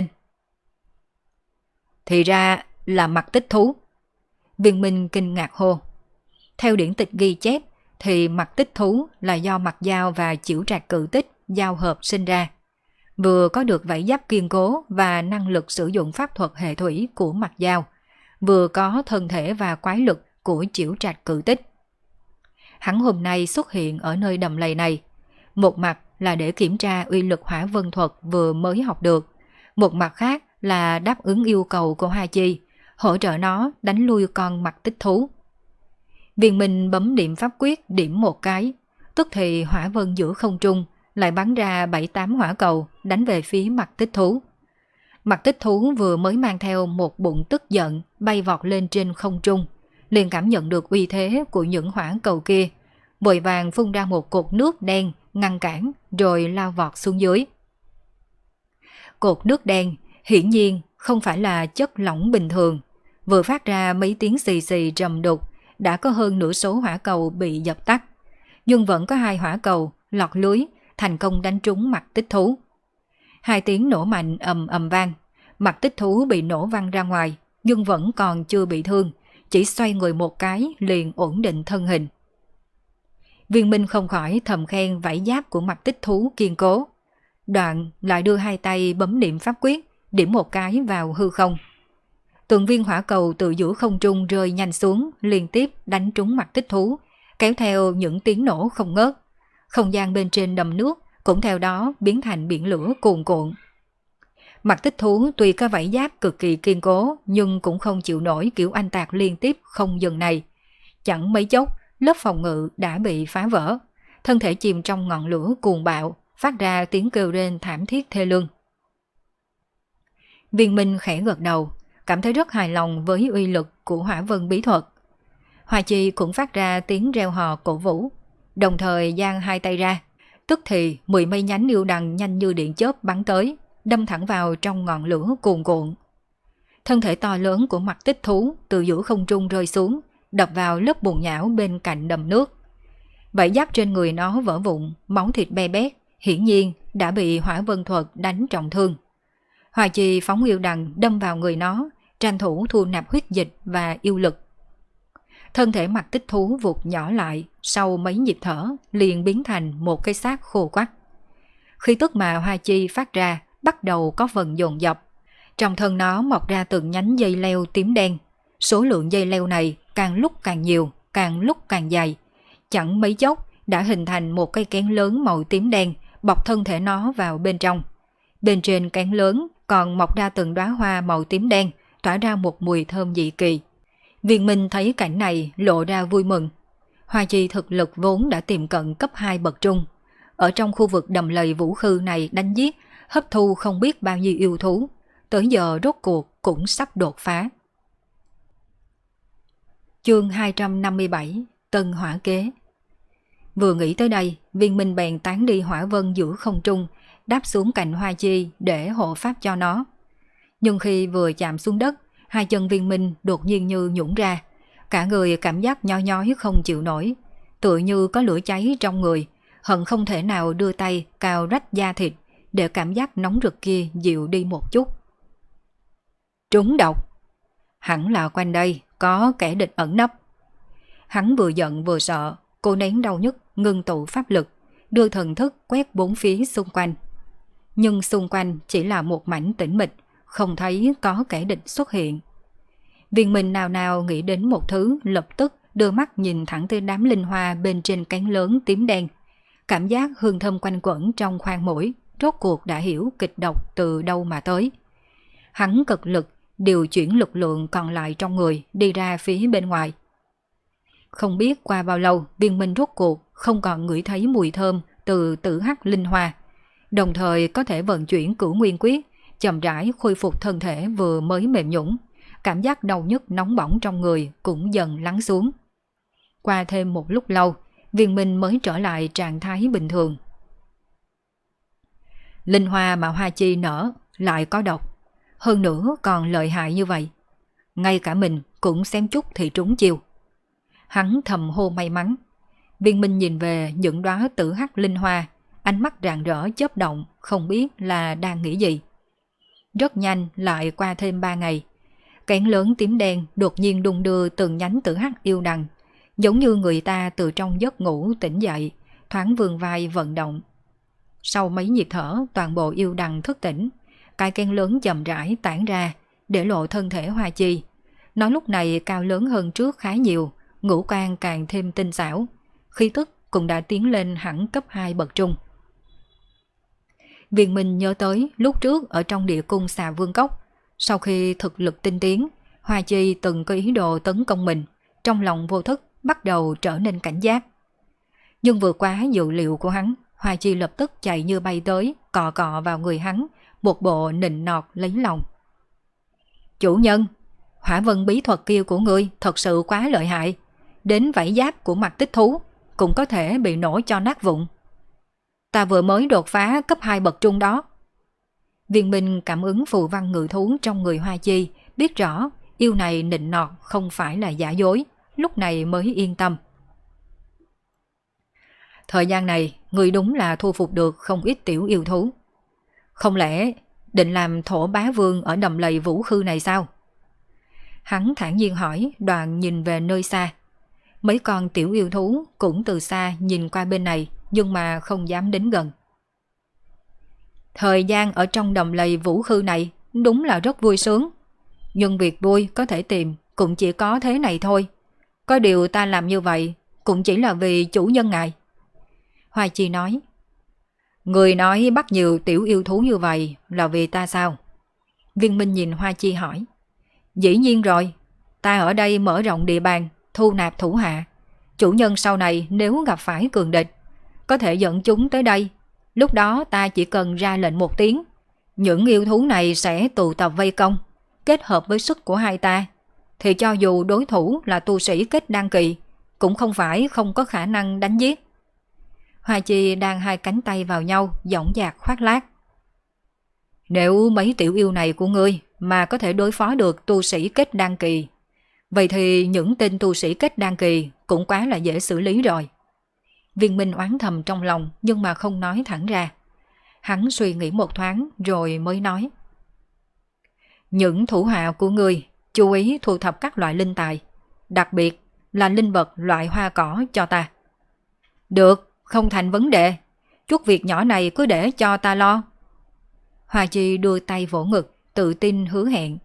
A: Thì ra là mặt tích thú. Viên Minh kinh ngạc hô. Theo điển tịch ghi chép, thì mặt tích thú là do mặt dao và chiểu trạc cự tích giao hợp sinh ra. Vừa có được vảy giáp kiên cố và năng lực sử dụng pháp thuật hệ thủy của Mặt Dao, vừa có thân thể và quái lực của Chiểu Trạch Cự Tích. Hắn hôm nay xuất hiện ở nơi đầm lầy này, một mặt là để kiểm tra uy lực hỏa vân thuật vừa mới học được, một mặt khác là đáp ứng yêu cầu của Hoa Chi, hỗ trợ nó đánh lui con Mặc Tích thú. Viên Minh bấm niệm pháp quyết điểm một cái, tức thì hỏa vân giữa không trung lại bắn ra 7-8 hỏa cầu đánh về phía Mặc Tích thú. Mặc Tích thú vừa mới mang theo một bụng tức giận bay vọt lên trên không trung, liền cảm nhận được uy thế của những hỏa cầu kia, vội vàng phun ra một cột nước đen ngăn cản rồi lao vọt xuống dưới. Cột nước đen hiển nhiên không phải là chất lỏng bình thường, vừa phát ra mấy tiếng xì xì trầm đục, đã có hơn nửa số hỏa cầu bị dập tắt, nhưng vẫn có 2 hỏa cầu lọt lưới thành công đánh trúng Mặc Tích thú. 2 tiếng nổ mạnh ầm ầm vang, Mặc Tích thú bị nổ văng ra ngoài, nhưng vẫn còn chưa bị thương, chỉ xoay người một cái liền ổn định thân hình. Viên Minh không khỏi thầm khen vảy giáp của Mặc Tích thú kiên cố, đoạn lại đưa 2 tay bấm niệm pháp quyết, điểm một cái vào hư không. Từng viên hỏa cầu từ giữa không trung rơi nhanh xuống, liên tiếp đánh trúng Mặc Tích thú, kéo theo những tiếng nổ không ngớt. Không gian bên trên đầm nước cũng theo đó biến thành biển lửa cuồn cuộn. Mặc Tích thú tuy có vảy giáp cực kỳ kiên cố, nhưng cũng không chịu nổi kiểu anh tạc liên tiếp không dừng này. Chẳng mấy chốc, lớp phòng ngự đã bị phá vỡ, thân thể chìm trong ngọn lửa cuồng bạo, phát ra tiếng kêu rên thảm thiết thê lương. Viên Minh khẽ gật đầu, cảm thấy rất hài lòng với uy lực của hỏa vân bí thuật. Hoa Chi cũng phát ra tiếng reo hò cổ vũ, đồng thời giang 2 tay ra, tức thì 10 mây nhánh yêu đằng nhanh như điện chớp bắn tới, đâm thẳng vào trong ngọn lửa cuồn cuộn. Thân thể to lớn của Mặc Tích thú từ giữa không trung rơi xuống, đập vào lớp bùn nhão bên cạnh đầm nước. Vảy giáp trên người nó vỡ vụn, máu thịt be bét, hiển nhiên đã bị hỏa vân thuật đánh trọng thương. Hoa Chi phóng yêu đằng đâm vào người nó, tranh thủ thu nạp huyết dịch và yêu lực. Thân thể Mặc Tích thú vụt nhỏ lại, sau mấy nhịp thở liền biến thành một cái xác khô quắt. Khí tức mà Hoa Chi phát ra bắt đầu có phần dồn dập, trong thân nó mọc ra từng nhánh dây leo tím đen. Số lượng dây leo này càng lúc càng nhiều, càng lúc càng dài, chẳng mấy chốc đã hình thành một cây kén lớn màu tím đen bọc thân thể nó vào bên trong. Bên trên kén lớn còn mọc ra từng đóa hoa màu tím đen, tỏa ra một mùi thơm dị kỳ. Viên Minh thấy cảnh này lộ ra vui mừng. Hoa Chi thực lực vốn đã tiệm cận cấp 2 bậc trung, ở trong khu vực đầm lầy vũ khư này đánh giết, hấp thu không biết bao nhiêu yêu thú, tới giờ rốt cuộc cũng sắp đột phá. Chương 257 Tân Hỏa Kế. Vừa nghĩ tới đây, Viên Minh bèn tán đi hỏa vân giữa không trung, đáp xuống cạnh Hoa Chi để hộ pháp cho nó. Nhưng khi vừa chạm xuống đất, 2 chân Viên Minh đột nhiên như nhũn ra, cả người cảm giác nhói nhói không chịu nổi, tựa như có lửa cháy trong người, hận không thể nào đưa tay cào rách da thịt để cảm giác nóng rực kia dịu đi một chút. Trúng độc, hẳn là quanh đây có kẻ địch ẩn nấp. Hắn vừa giận vừa sợ, cố nén đau nhức, ngưng tụ pháp lực, đưa thần thức quét bốn phía xung quanh. Nhưng xung quanh chỉ là một mảnh tĩnh mịch, không thấy có kẻ địch xuất hiện. Viên Minh nào nào nghĩ đến một thứ, lập tức đưa mắt nhìn thẳng tới đám linh hoa bên trên cánh lớn tím đen. Cảm giác hương thơm quanh quẩn trong khoang mũi, rốt cuộc đã hiểu kịch độc từ đâu mà tới. Hắn cực lực điều chuyển lực lượng còn lại trong người đi ra phía bên ngoài. Không biết qua bao lâu, Viên Minh rốt cuộc không còn ngửi thấy mùi thơm từ tử hắc linh hoa, đồng thời có thể vận chuyển Cửu Nguyên Quyết, chậm rãi khôi phục thân thể vừa mới mềm nhũn. Cảm giác đau nhức nóng bỏng trong người cũng dần lắng xuống. Qua thêm một lúc lâu, Viên Minh mới trở lại trạng thái bình thường. Linh hoa mà Hoa Chi nở lại có độc, hơn nữa còn lợi hại như vậy. Ngay cả mình cũng xém chút thì trúng chiêu. Hắn thầm hô may mắn. Viên Minh nhìn về những đóa tử hắc linh hoa, ánh mắt rạng rỡ chớp động, không biết là đang nghĩ gì. Rất nhanh lại qua thêm 3 ngày. Cánh lớn tím đen đột nhiên đung đưa từng nhánh tử hắc yêu đằng, giống như người ta từ trong giấc ngủ tỉnh dậy, thoáng vươn vai vận động. Sau mấy nhịp thở, toàn bộ yêu đằng thức tỉnh. Cái kén lớn chậm rãi tản ra, để lộ thân thể Hoa Chi. Nó lúc này cao lớn hơn trước khá nhiều, ngũ quan càng thêm tinh xảo. Khí tức cũng đã tiến lên hẳn cấp 2 bậc trung. Viên Minh nhớ tới lúc trước ở trong địa cung Xà Vương Cốc, sau khi thực lực tinh tiến, Hoa Chi từng có ý đồ tấn công mình, trong lòng vô thức bắt đầu trở nên cảnh giác. Nhưng vượt quá dự liệu của hắn, Hoa Chi lập tức chạy như bay tới, cọ cọ vào người hắn, một bộ nịnh nọt lấy lòng. Chủ nhân, hỏa vân bí thuật kia của ngươi thật sự quá lợi hại, đến vảy giáp của mặt tích thú cũng có thể bị nổ cho nát vụn. Ta vừa mới đột phá cấp 2 bậc trung đó. Viên Minh cảm ứng phù văn ngự thú trong người Hoa Chi, biết rõ yêu này nịnh nọt không phải là giả dối, lúc này mới yên tâm. Thời gian này, người đúng là thu phục được không ít tiểu yêu thú. Không lẽ định làm thổ bá vương ở đầm lầy Vũ Khư này sao? Hắn thản nhiên hỏi, đoàn nhìn về nơi xa. Mấy con tiểu yêu thú cũng từ xa nhìn qua bên này, nhưng mà không dám đến gần. Thời gian ở trong đầm lầy Vũ Khư này đúng là rất vui sướng. Nhưng việc vui có thể tìm cũng chỉ có thế này thôi. Có điều ta làm như vậy cũng chỉ là vì chủ nhân ngài. Hoa Chi nói. Người nói bắt nhiều tiểu yêu thú như vậy là vì ta sao? Viên Minh nhìn Hoa Chi hỏi. Dĩ nhiên rồi, ta ở đây mở rộng địa bàn, thu nạp thủ hạ. Chủ nhân sau này nếu gặp phải cường địch, có thể dẫn chúng tới đây. Lúc đó ta chỉ cần ra lệnh một tiếng, những yêu thú này sẽ tụ tập vây công. Kết hợp với sức của hai ta, thì cho dù đối thủ là tu sĩ kết đan kỳ, cũng không phải không có khả năng đánh giết. Hoa Chi đang hai cánh tay vào nhau, dõng dạc khoác lác. Nếu mấy tiểu yêu này của ngươi mà có thể đối phó được tu sĩ kết đan kỳ, vậy thì những tên tu sĩ kết đan kỳ cũng quá là dễ xử lý rồi. Viên Minh oán thầm trong lòng nhưng mà không nói thẳng ra. Hắn suy nghĩ một thoáng rồi mới nói. Những thủ hạ của ngươi chú ý thu thập các loại linh tài, đặc biệt là linh vật loại hoa cỏ cho ta. Được, không thành vấn đề. Chút việc nhỏ này cứ để cho ta lo. Hoa Chi đưa tay vỗ ngực, tự tin hứa hẹn.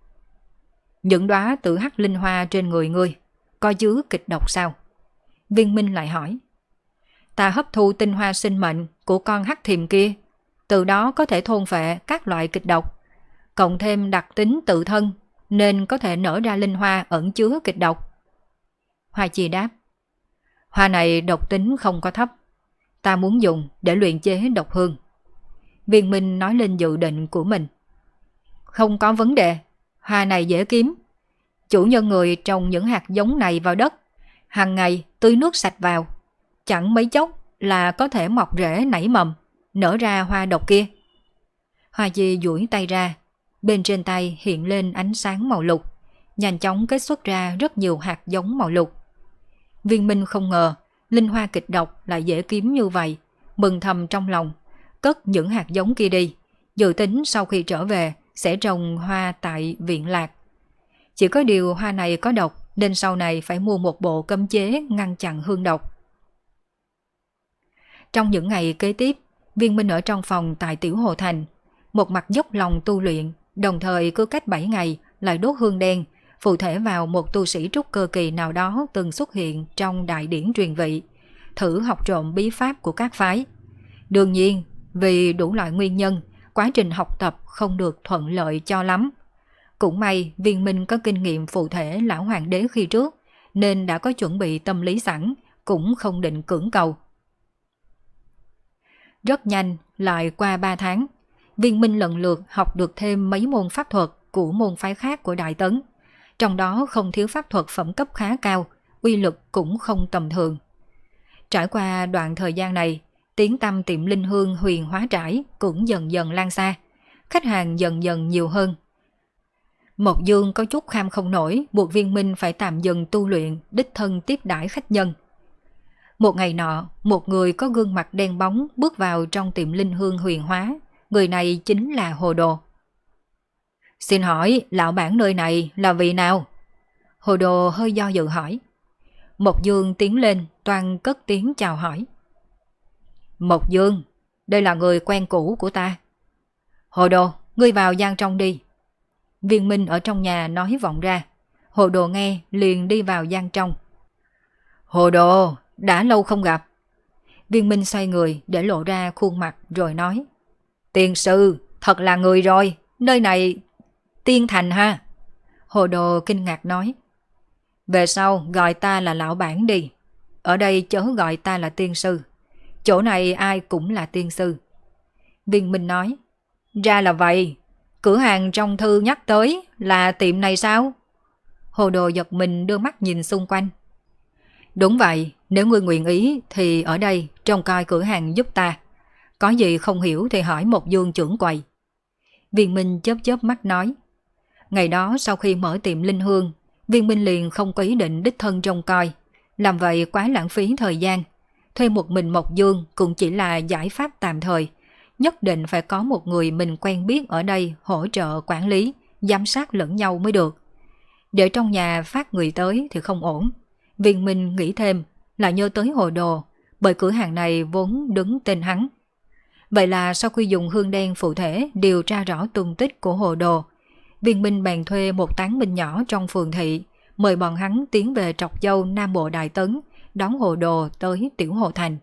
A: Những đóa tự hắc linh hoa trên người ngươi có chứa kịch độc sao? Viên Minh lại hỏi. Ta hấp thu tinh hoa sinh mệnh của con hắc thiềm kia, từ đó có thể thôn phệ các loại kịch độc, cộng thêm đặc tính tự thân nên có thể nở ra linh hoa ẩn chứa kịch độc. Hoa Chi đáp. Hoa này độc tính không có thấp, ta muốn dùng để luyện chế độc hương. Viên Minh nói lên dự định của mình. Không có vấn đề, hoa này dễ kiếm. Chủ nhân người trồng những hạt giống này vào đất, hàng ngày tưới nước sạch vào, chẳng mấy chốc là có thể mọc rễ nảy mầm, nở ra hoa độc kia. Hoa Chi duỗi tay ra, bên trên tay hiện lên ánh sáng màu lục, nhanh chóng kết xuất ra rất nhiều hạt giống màu lục. Viên Minh không ngờ linh hoa kịch độc lại dễ kiếm như vậy, mừng thầm trong lòng, cất những hạt giống kia đi, dự tính sau khi trở về sẽ trồng hoa tại viện lạc. Chỉ có điều hoa này có độc nên sau này phải mua một bộ cấm chế ngăn chặn hương độc. Trong những ngày kế tiếp, Viên Minh ở trong phòng tại Tiểu Hồ Thành, một mặt dốc lòng tu luyện, đồng thời cứ cách 7 ngày lại đốt hương đen, phụ thể vào một tu sĩ trúc cơ kỳ nào đó từng xuất hiện trong đại điển truyền vị, thử học trộm bí pháp của các phái. Đương nhiên, vì đủ loại nguyên nhân, quá trình học tập không được thuận lợi cho lắm. Cũng may Viên Minh có kinh nghiệm phụ thể lão hoàng đế khi trước, nên đã có chuẩn bị tâm lý sẵn, cũng không định cưỡng cầu. Rất nhanh, lại qua 3 tháng, Viên Minh lần lượt học được thêm mấy môn pháp thuật của môn phái khác của Đại Tấn. Trong đó không thiếu pháp thuật phẩm cấp khá cao, uy lực cũng không tầm thường. Trải qua đoạn thời gian này, tiếng tăm tiệm linh hương Huyền Hóa Trải cũng dần dần lan xa, khách hàng dần dần nhiều hơn. Mộc Dương có chút kham không nổi, buộc Viên Minh phải tạm dừng tu luyện, đích thân tiếp đãi khách nhân. Một ngày nọ, một người có gương mặt đen bóng bước vào trong tiệm linh hương Huyền Hóa, người này chính là Hồ Đồ. Xin hỏi, lão bản nơi này là vị nào? Hồ Đồ hơi do dự hỏi. Mộc Dương tiến lên, toan cất tiếng chào hỏi. Mộc Dương, đây là người quen cũ của ta. Hồ đồ, ngươi vào gian trong đi. Viên Minh ở trong nhà nói vọng ra. Hồ đồ nghe liền đi vào gian trong. Hồ đồ, đã lâu không gặp. Viên Minh xoay người để lộ ra khuôn mặt rồi nói. Tiên sư, thật là người rồi, nơi này tiên thành ha. Hồ đồ kinh ngạc nói. Về sau gọi ta là lão bản đi. Ở đây chớ gọi ta là tiên sư. Chỗ này ai cũng là tiên sư. Viên Minh nói. Ra là vậy, cửa hàng trong thư nhắc tới là tiệm này sao? Hồ đồ giật mình đưa mắt nhìn xung quanh. Đúng vậy, nếu ngươi nguyện ý thì ở đây trông coi cửa hàng giúp ta. Có gì không hiểu thì hỏi một Dương trưởng quầy. Viên Minh chớp chớp mắt nói. Ngày đó sau khi mở tiệm Linh Hương, Viên Minh liền không có ý định đích thân trông coi. Làm vậy quá lãng phí thời gian. Thuê một mình Mộc Dương cũng chỉ là giải pháp tạm thời. Nhất định phải có một người mình quen biết ở đây hỗ trợ quản lý, giám sát lẫn nhau mới được. Để trong nhà phát người tới thì không ổn. Viên Minh nghĩ thêm là nhớ tới Hồ đồ, bởi cửa hàng này vốn đứng tên hắn. Vậy là sau khi dùng hương đen phụ thể điều tra rõ tung tích của Hồ đồ, Viên Minh bèn thuê một tán binh nhỏ trong phường thị, mời bọn hắn tiến về Trọc Châu Nam Bộ Đại Tấn, đón Hồ đồ tới Tiểu Hồ Thành.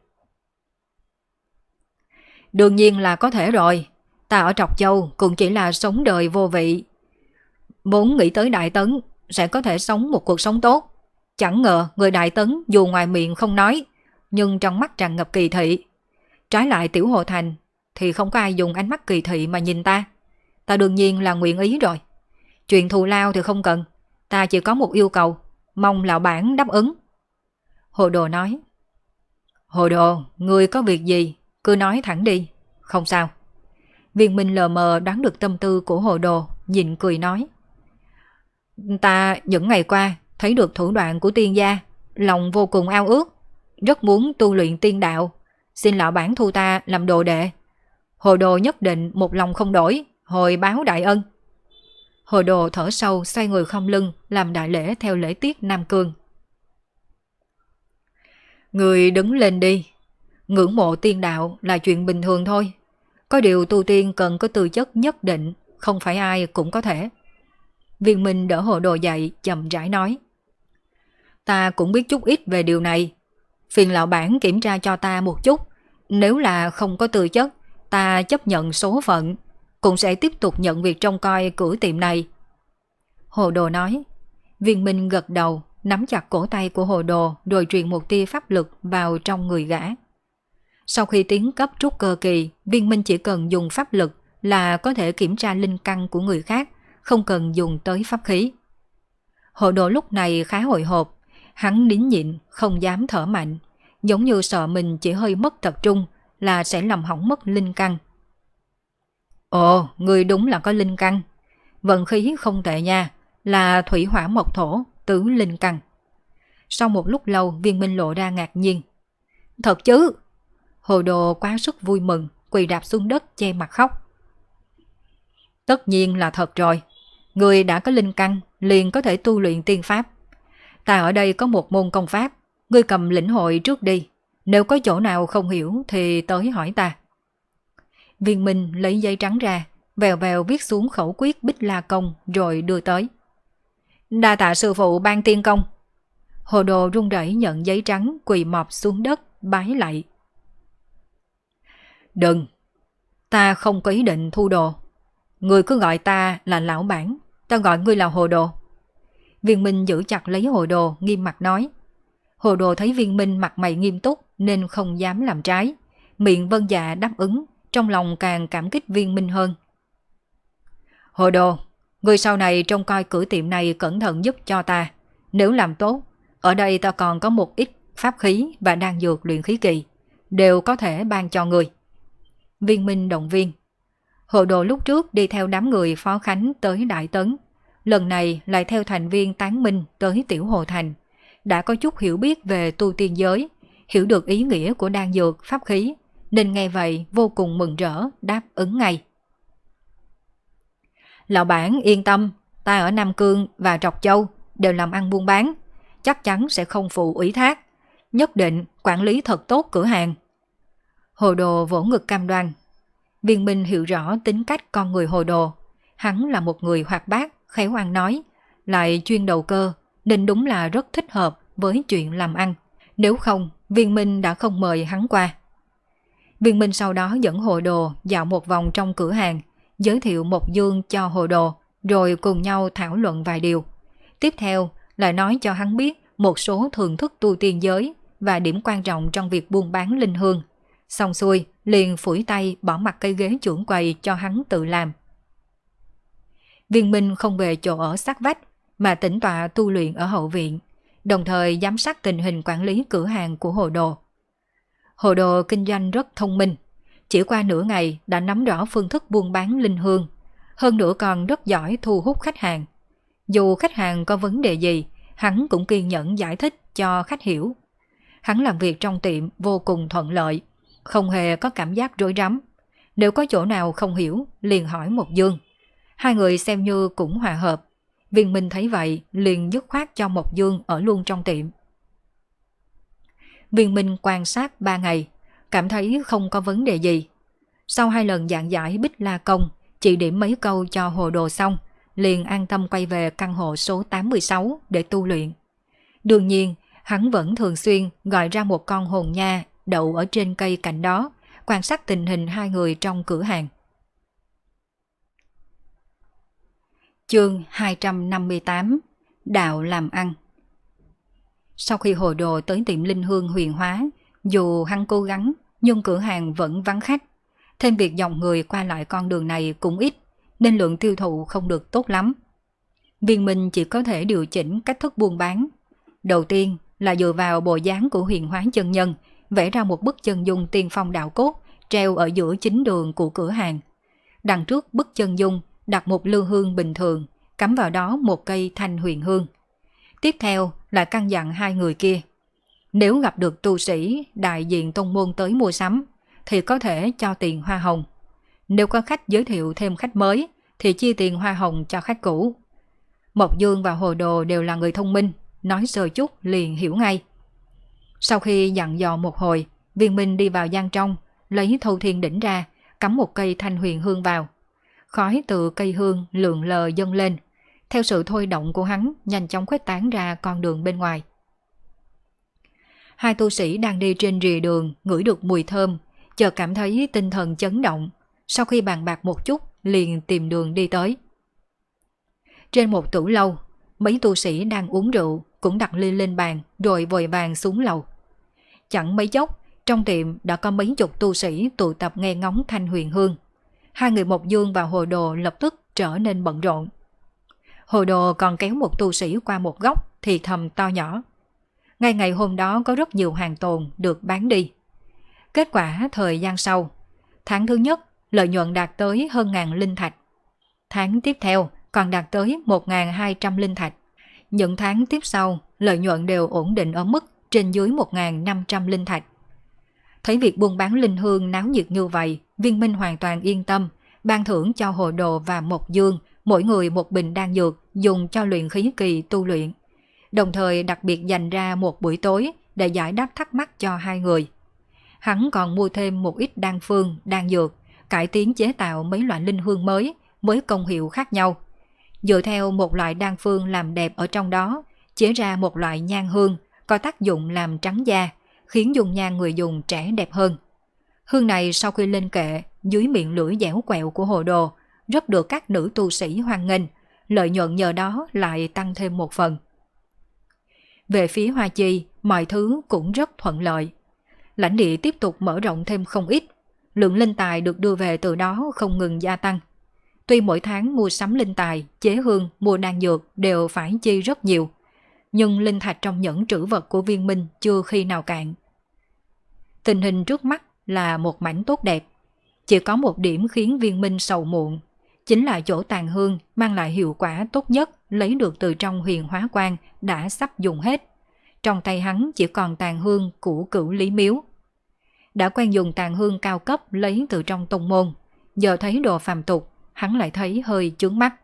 A: Đương nhiên là có thể rồi, ta ở Trọc Châu cũng chỉ là sống đời vô vị. Vốn nghĩ tới Đại Tấn sẽ có thể sống một cuộc sống tốt. Chẳng ngờ người Đại Tấn dù ngoài miệng không nói, nhưng trong mắt tràn ngập kỳ thị. Trái lại Tiểu Hồ Thành thì không có ai dùng ánh mắt kỳ thị mà nhìn ta. Ta đương nhiên là nguyện ý rồi. Chuyện thù lao thì không cần, ta chỉ có một yêu cầu, mong lão bản đáp ứng. Hồ đồ nói. Hồ đồ, ngươi có việc gì? Cứ nói thẳng đi, không sao. Viên Minh lờ mờ đoán được tâm tư của Hồ đồ, nhịn cười nói. Ta những ngày qua thấy được thủ đoạn của tiên gia, lòng vô cùng ao ước, rất muốn tu luyện tiên đạo, xin lão bản thu ta làm đồ đệ. Hồ đồ nhất định một lòng không đổi, hồi báo đại ân. Hồ đồ thở sâu xoay người khom lưng làm đại lễ theo lễ tiết Nam Cương. Người đứng lên đi. Ngưỡng mộ tiên đạo là chuyện bình thường thôi. Có điều tu tiên cần có tư chất nhất định, không phải ai cũng có thể. Viên Minh đỡ Hồ đồ dậy chậm rãi nói. Ta cũng biết chút ít về điều này. Phiền lão bản kiểm tra cho ta một chút. Nếu là không có tư chất, ta chấp nhận số phận, cũng sẽ tiếp tục nhận việc trông coi cửa tiệm này. Hồ đồ nói. Viên Minh gật đầu, nắm chặt cổ tay của Hồ đồ rồi truyền một tia pháp lực vào trong người gã. Sau khi tiến cấp trúc cơ kỳ, Viên Minh chỉ cần dùng pháp lực là có thể kiểm tra linh căn của người khác, không cần dùng tới pháp khí. Hồ đồ lúc này khá hồi hộp, hắn nín nhịn, không dám thở mạnh, giống như sợ mình chỉ hơi mất tập trung là sẽ làm hỏng mất linh căn. Ồ, người đúng là có linh căn. Vận khí không tệ nha, là thủy hỏa mộc thổ, tứ linh căn. Sau một lúc lâu, Viên Minh lộ ra ngạc nhiên. Thật chứ? Hồ đồ quá sức vui mừng, quỳ đạp xuống đất che mặt khóc. Tất nhiên là thật rồi. Người đã có linh căn, liền có thể tu luyện tiên pháp. Ta ở đây có một môn công pháp, ngươi cầm lĩnh hội trước đi. Nếu có chỗ nào không hiểu thì tới hỏi ta. Viên Minh lấy giấy trắng ra, vèo vèo viết xuống khẩu quyết Bích La Công rồi đưa tới. Đa tạ sư phụ ban tiên công. Hồ đồ run rẩy nhận giấy trắng, quỳ mọp xuống đất, bái lạy. Đừng, ta không có ý định thu đồ. Ngươi cứ gọi ta là lão bản, ta gọi ngươi là Hồ đồ. Viên Minh giữ chặt lấy Hồ đồ, nghiêm mặt nói. Hồ đồ thấy Viên Minh mặt mày nghiêm túc nên không dám làm trái, miệng vâng dạ đáp ứng, trong lòng càng cảm kích Viên Minh hơn. Hồ đồ, ngươi sau này trông coi cửa tiệm này cẩn thận giúp cho ta. Nếu làm tốt, ở đây ta còn có một ít pháp khí và đan dược luyện khí kỳ, đều có thể ban cho ngươi. Viên Minh động viên. Hồ đồ lúc trước đi theo đám người Phó Khánh tới Đại Tấn, lần này lại theo thành viên Tán Minh tới Tiểu Hồ Thành, đã có chút hiểu biết về tu tiên giới, hiểu được ý nghĩa của đan dược pháp khí, nên nghe vậy vô cùng mừng rỡ, đáp ứng ngay. Lão bản yên tâm, ta ở Nam Cương và Trọc Châu đều làm ăn buôn bán, chắc chắn sẽ không phụ ủy thác, nhất định quản lý thật tốt cửa hàng. Hồ Đồ vỗ ngực cam đoan. Viên Minh hiểu rõ tính cách con người Hồ Đồ. Hắn là một người hoạt bát, khéo ăn nói, lại chuyên đầu cơ, nên đúng là rất thích hợp với chuyện làm ăn. Nếu không, Viên Minh đã không mời hắn qua. Viên Minh sau đó dẫn Hồ Đồ dạo một vòng trong cửa hàng, giới thiệu Mộc Dương cho Hồ Đồ, rồi cùng nhau thảo luận vài điều. Tiếp theo lại nói cho hắn biết một số thường thức tu tiên giới và điểm quan trọng trong việc buôn bán linh hương. Xong xuôi, liền phủi tay bỏ mặt cây ghế trưởng quầy cho hắn tự làm. Viên Minh không về chỗ ở sát vách, mà tĩnh tọa tu luyện ở hậu viện, đồng thời giám sát tình hình quản lý cửa hàng của Hồ Đồ. Hồ Đồ kinh doanh rất thông minh, chỉ qua nửa ngày đã nắm rõ phương thức buôn bán linh hương, hơn nữa còn rất giỏi thu hút khách hàng. Dù khách hàng có vấn đề gì, hắn cũng kiên nhẫn giải thích cho khách hiểu. Hắn làm việc trong tiệm vô cùng thuận lợi, không hề có cảm giác rối rắm. Nếu có chỗ nào không hiểu, liền hỏi Mộc Dương. Hai người xem như cũng hòa hợp. Viên Minh thấy vậy, liền dứt khoát cho Mộc Dương ở luôn trong tiệm. Viên Minh quan sát 3 ngày, cảm thấy không có vấn đề gì. Sau 2 lần giảng giải Bích La Công, chỉ điểm mấy câu cho Hồ Đồ xong, liền an tâm quay về căn hộ số 86 để tu luyện. Đương nhiên, hắn vẫn thường xuyên gọi ra một con hồn nha đậu ở trên cây cạnh đó, quan sát tình hình hai người trong cửa hàng. Chương 258: Đạo làm ăn. Sau khi Hồ Đồ tới tiệm linh hương Huyền Hóa, dù hắn cố gắng nhưng cửa hàng vẫn vắng khách. Thêm việc dòng người qua lại con đường này cũng ít, nên lượng tiêu thụ không được tốt lắm. Viên Minh chỉ có thể điều chỉnh cách thức buôn bán. Đầu tiên là dựa vào bộ dáng của Huyền Hóa chân nhân, vẽ ra một bức chân dung tiên phong đạo cốt treo ở giữa chính đường của cửa hàng. Đằng trước bức chân dung đặt một lư hương bình thường, cắm vào đó một cây thanh huyền hương. Tiếp theo là căn dặn hai người kia, nếu gặp được tu sĩ đại diện tông môn tới mua sắm thì có thể cho tiền hoa hồng. Nếu có khách giới thiệu thêm khách mới thì chia tiền hoa hồng cho khách cũ. Mộc Dương và Hồ Đồ đều là người thông minh, nói sơ chút liền hiểu ngay. Sau khi dặn dò một hồi, Viên Minh đi vào gian trong, lấy thâu thiên đỉnh ra, cắm một cây thanh huyền hương vào. Khói từ cây hương lượn lờ dâng lên, theo sự thôi động của hắn nhanh chóng khuếch tán ra con đường bên ngoài. Hai tu sĩ đang đi trên rìa đường ngửi được mùi thơm, chợt cảm thấy tinh thần chấn động. Sau khi bàn bạc một chút, liền tìm đường đi tới. Trên một tủ lâu, mấy tu sĩ đang uống rượu cũng đặt ly lên bàn rồi vội vàng xuống lầu. Chẳng mấy chốc, trong tiệm đã có mấy chục tu sĩ tụ tập nghe ngóng thanh huyền hương. Hai người Mộc Dương và Hồ Đồ lập tức trở nên bận rộn. Hồ Đồ còn kéo một tu sĩ qua một góc thì thầm to nhỏ. Ngay ngày hôm đó có rất nhiều hàng tồn được bán đi. Kết quả thời gian sau, tháng thứ nhất lợi nhuận đạt tới hơn 1.000 linh thạch. Tháng tiếp theo còn đạt tới 1.200 linh thạch. Những tháng tiếp sau lợi nhuận đều ổn định ở mức trên dưới 1.500 linh thạch. Thấy việc buôn bán linh hương náo nhiệt như vậy, Viên Minh hoàn toàn yên tâm, ban thưởng cho Hồ Đồ và Mộc Dương mỗi người một bình đan dược dùng cho luyện khí kỳ tu luyện. Đồng thời đặc biệt dành ra một buổi tối để giải đáp thắc mắc cho hai người. Hắn còn mua thêm một ít đan phương, đan dược, cải tiến chế tạo mấy loại linh hương mới với công hiệu khác nhau. Dựa theo một loại đan phương làm đẹp ở trong đó, chế ra một loại nhang hương có tác dụng làm trắng da, khiến dung nhan người dùng trẻ đẹp hơn. Hương này sau khi lên kệ, dưới miệng lưỡi dẻo quẹo của Hồ Đồ, rất được các nữ tu sĩ hoan nghênh, lợi nhuận nhờ đó lại tăng thêm một phần. Về phía Hoa Chi, mọi thứ cũng rất thuận lợi. Lãnh địa tiếp tục mở rộng thêm không ít, lượng linh tài được đưa về từ đó không ngừng gia tăng. Tuy mỗi tháng mua sắm linh tài, chế hương, mua đan dược đều phải chi rất nhiều, nhưng linh thạch trong nhẫn trữ vật của Viên Minh chưa khi nào cạn. Tình hình trước mắt là một mảnh tốt đẹp. Chỉ có một điểm khiến Viên Minh sầu muộn, chính là chỗ tàn hương mang lại hiệu quả tốt nhất lấy được từ trong huyền hóa quan đã sắp dùng hết. Trong tay hắn chỉ còn tàn hương của Cửu Lý Miếu. Đã quen dùng tàn hương cao cấp lấy từ trong tông môn, giờ thấy đồ phàm tục, hắn lại thấy hơi chướng mắt.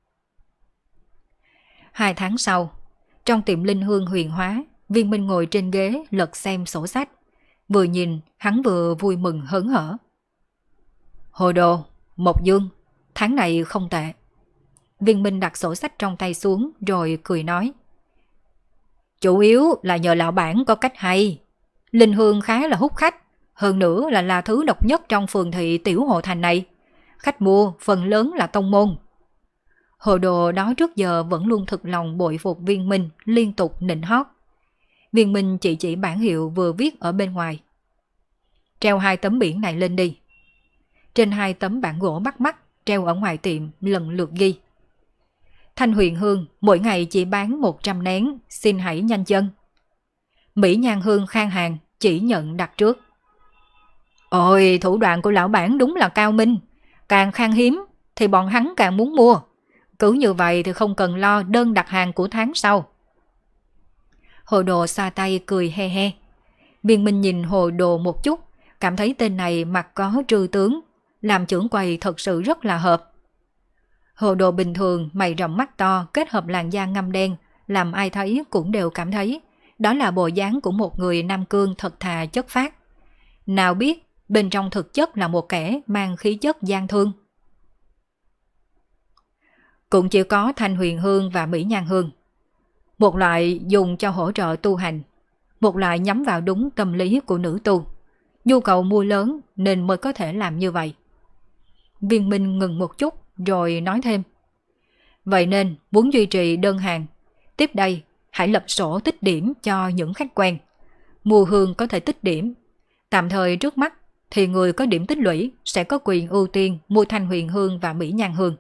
A: 2 tháng sau, trong tiệm linh hương huyền hóa, Viên Minh ngồi trên ghế lật xem sổ sách. Vừa nhìn, hắn vừa vui mừng hớn hở. Hồ đồ, Mộc Dương, tháng này không tệ. Viên Minh đặt sổ sách trong tay xuống rồi cười nói. Chủ yếu là nhờ lão bản có cách hay. Linh hương khá là hút khách, hơn nữa là thứ độc nhất trong phường thị tiểu hộ thành này. Khách mua phần lớn là tông môn. Hồ đồ đó trước giờ vẫn luôn thực lòng bội phục Viên Minh, liên tục nịnh hót. Viên Minh chỉ bản hiệu vừa viết ở bên ngoài. Treo 2 tấm biển này lên đi. Trên 2 tấm bảng gỗ bắt mắt treo ở ngoài tiệm lần lượt ghi. Thanh Huyền Hương mỗi ngày chỉ bán 100 nén, xin hãy nhanh chân. Mỹ Nhan Hương khan hàng, chỉ nhận đặt trước. Ôi, thủ đoạn của lão bản đúng là cao minh. Càng khan hiếm thì bọn hắn càng muốn mua. Cứ như vậy thì không cần lo đơn đặt hàng của tháng sau. Hồ đồ xoa tay cười he he. Viên Minh nhìn hồ đồ một chút, cảm thấy tên này mặt có trư tướng, làm trưởng quầy thật sự rất là hợp. Hồ đồ bình thường, mày rậm mắt to, kết hợp làn da ngăm đen, làm ai thấy cũng đều cảm thấy đó là bộ dáng của một người Nam Cương thật thà chất phác. Nào biết bên trong thực chất là một kẻ mang khí chất gian thương. Cũng chỉ có Thanh Huyền Hương và Mỹ Nhan Hương. Một loại dùng cho hỗ trợ tu hành, một loại nhắm vào đúng tâm lý của nữ tu. Nhu cầu mua lớn nên mới có thể làm như vậy. Viên Minh ngừng một chút rồi nói thêm. Vậy nên muốn duy trì đơn hàng, tiếp đây hãy lập sổ tích điểm cho những khách quen. Mua hương có thể tích điểm. Tạm thời trước mắt thì người có điểm tích lũy sẽ có quyền ưu tiên mua Thanh Huyền Hương và Mỹ Nhan Hương.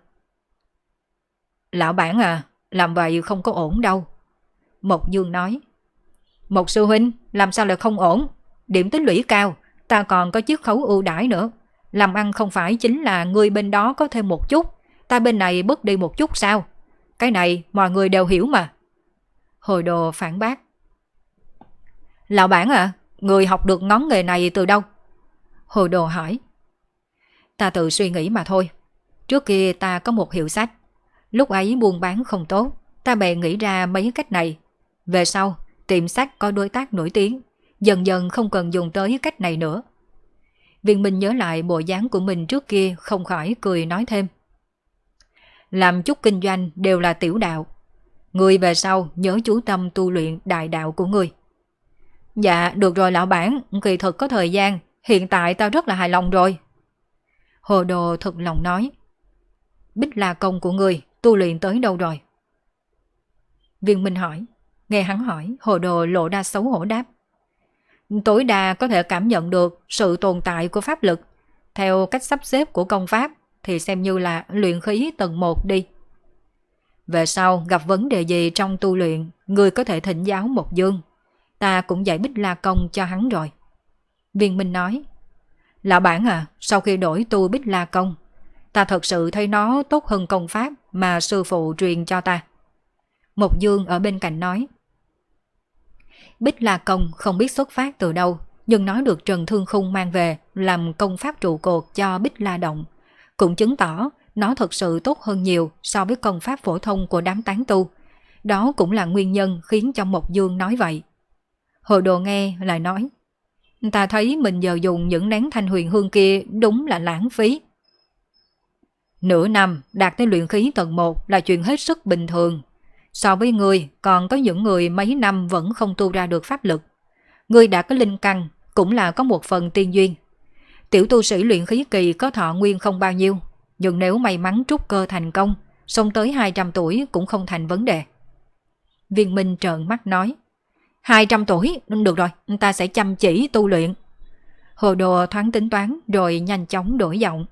A: Lão bản à, làm vậy không có ổn đâu. Mộc Dương nói. Mộc sư huynh, làm sao lại không ổn? Điểm tích lũy cao, ta còn có chiết khấu ưu đãi nữa. Làm ăn không phải chính là người bên đó có thêm một chút, ta bên này bớt đi một chút sao? Cái này mọi người đều hiểu mà. Hồi đồ phản bác. Lão bản à, người học được ngón nghề này từ đâu? Hồi đồ hỏi. Ta tự suy nghĩ mà thôi. Trước kia ta có một hiệu sách. Lúc ấy buôn bán không tốt, ta bèn nghĩ ra mấy cách này. Về sau, tiệm sách có đối tác nổi tiếng, dần dần không cần dùng tới cách này nữa. Viên Minh nhớ lại bộ dáng của mình trước kia, không khỏi cười nói thêm. Làm chút kinh doanh đều là tiểu đạo. Người về sau nhớ chú tâm tu luyện đại đạo của người. Dạ, được rồi lão bản, kỳ thực có thời gian, hiện tại tao rất là hài lòng rồi. Hồ đồ thật lòng nói. Bích La công của người tu luyện tới đâu rồi? Viên Minh hỏi. Nghe hắn hỏi, hồ đồ lộ ra xấu hổ đáp. Tối đa có thể cảm nhận được sự tồn tại của pháp lực. Theo cách sắp xếp của công pháp thì xem như là luyện khí tầng 1 đi. Về sau gặp vấn đề gì trong tu luyện, người có thể thỉnh giáo Mộc Dương. Ta cũng dạy Bích La công cho hắn rồi. Viên Minh nói. Lão bản à, sau khi đổi tu Bích La công, ta thật sự thấy nó tốt hơn công pháp mà sư phụ truyền cho ta. Mộc Dương ở bên cạnh nói. Bích La công không biết xuất phát từ đâu, nhưng nó được Trần Thương Khung mang về làm công pháp trụ cột cho Bích La động, cũng chứng tỏ nó thật sự tốt hơn nhiều so với công pháp phổ thông của đám tán tu. Đó cũng là nguyên nhân khiến cho Mộc Dương nói vậy. Hồ đồ nghe lại nói. Ta thấy mình giờ dùng những nén Thanh Huyền Hương kia đúng là lãng phí. Nửa năm đạt tới luyện khí tầng 1 là chuyện hết sức bình thường. So với ngươi, còn có những người mấy năm vẫn không tu ra được pháp lực. Ngươi đã có linh căn, cũng là có một phần tiên duyên. Tiểu tu sĩ luyện khí kỳ có thọ nguyên không bao nhiêu, nhưng nếu may mắn trúc cơ thành công, sống tới 200 tuổi cũng không thành vấn đề. Viên Minh trợn mắt nói. 200 tuổi, được rồi, ta sẽ chăm chỉ tu luyện. Hồ đồ thoáng tính toán rồi nhanh chóng đổi giọng.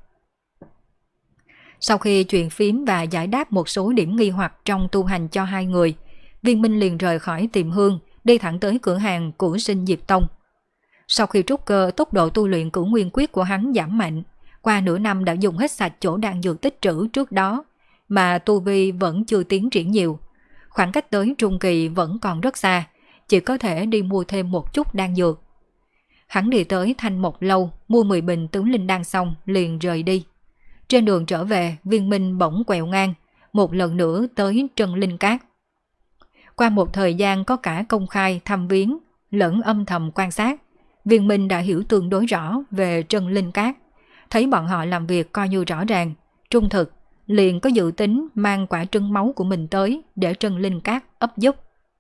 A: Sau khi chuyện phím và giải đáp một số điểm nghi hoặc trong tu hành cho hai người, Viên Minh liền rời khỏi tiệm hương, đi thẳng tới cửa hàng của Sinh Diệp Tông. Sau khi trúc cơ, tốc độ tu luyện cửu nguyên quyết của hắn giảm mạnh. Qua nửa năm đã dùng hết sạch chỗ đan dược tích trữ trước đó, mà tu vi vẫn chưa tiến triển nhiều. Khoảng cách tới trung kỳ vẫn còn rất xa, chỉ có thể đi mua thêm một chút đan dược. Hắn đi tới Thanh Mộc Lâu, mua 10 bình tướng linh đan xong, liền rời đi. Trên đường trở về, Viên Minh bỗng quẹo ngang, một lần nữa tới Trân Linh Cát. Qua một thời gian có cả công khai thăm viếng, lẫn âm thầm quan sát, Viên Minh đã hiểu tương đối rõ về Trân Linh Cát, thấy bọn họ làm việc coi như rõ ràng, trung thực, liền có dự tính mang quả trứng máu của mình tới để Trân Linh Cát ấp giúp.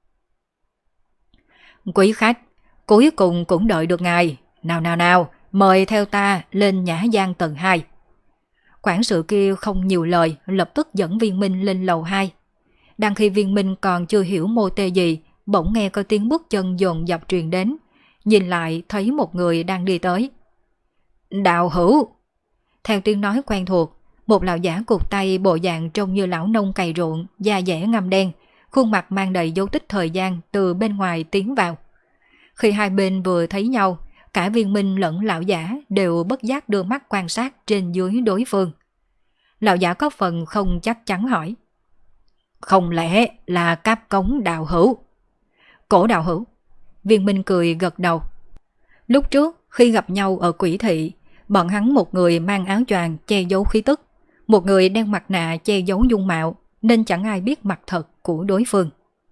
A: Quý khách, cuối cùng cũng đợi được ngài. Nào nào nào, mời theo ta lên nhã gian tầng 2. Quản sự kia không nhiều lời, lập tức dẫn Viên Minh lên lầu 2. Đang khi Viên Minh còn chưa hiểu mô tê gì, bỗng nghe có tiếng bước chân dồn dập truyền đến. Nhìn lại thấy một người đang đi tới. Đạo hữu! Theo tiếng nói quen thuộc, một lão giả cụt tay bộ dạng trông như lão nông cày ruộng, da dẻ ngăm đen, khuôn mặt mang đầy dấu tích thời gian từ bên ngoài tiến vào. Khi hai bên vừa thấy nhau, cả Viên Minh lẫn lão giả đều bất giác đưa mắt quan sát trên dưới đối phương. Lão giả có phần không chắc chắn hỏi. Không lẽ là Cáp Cống đạo hữu? Cổ đạo hữu. Viên Minh cười gật đầu. Lúc trước khi gặp nhau ở Quỷ Thị, bọn hắn một người mang áo choàng che giấu khí tức, một người đeo mặt nạ che giấu dung mạo, nên chẳng ai biết mặt thật của đối phương.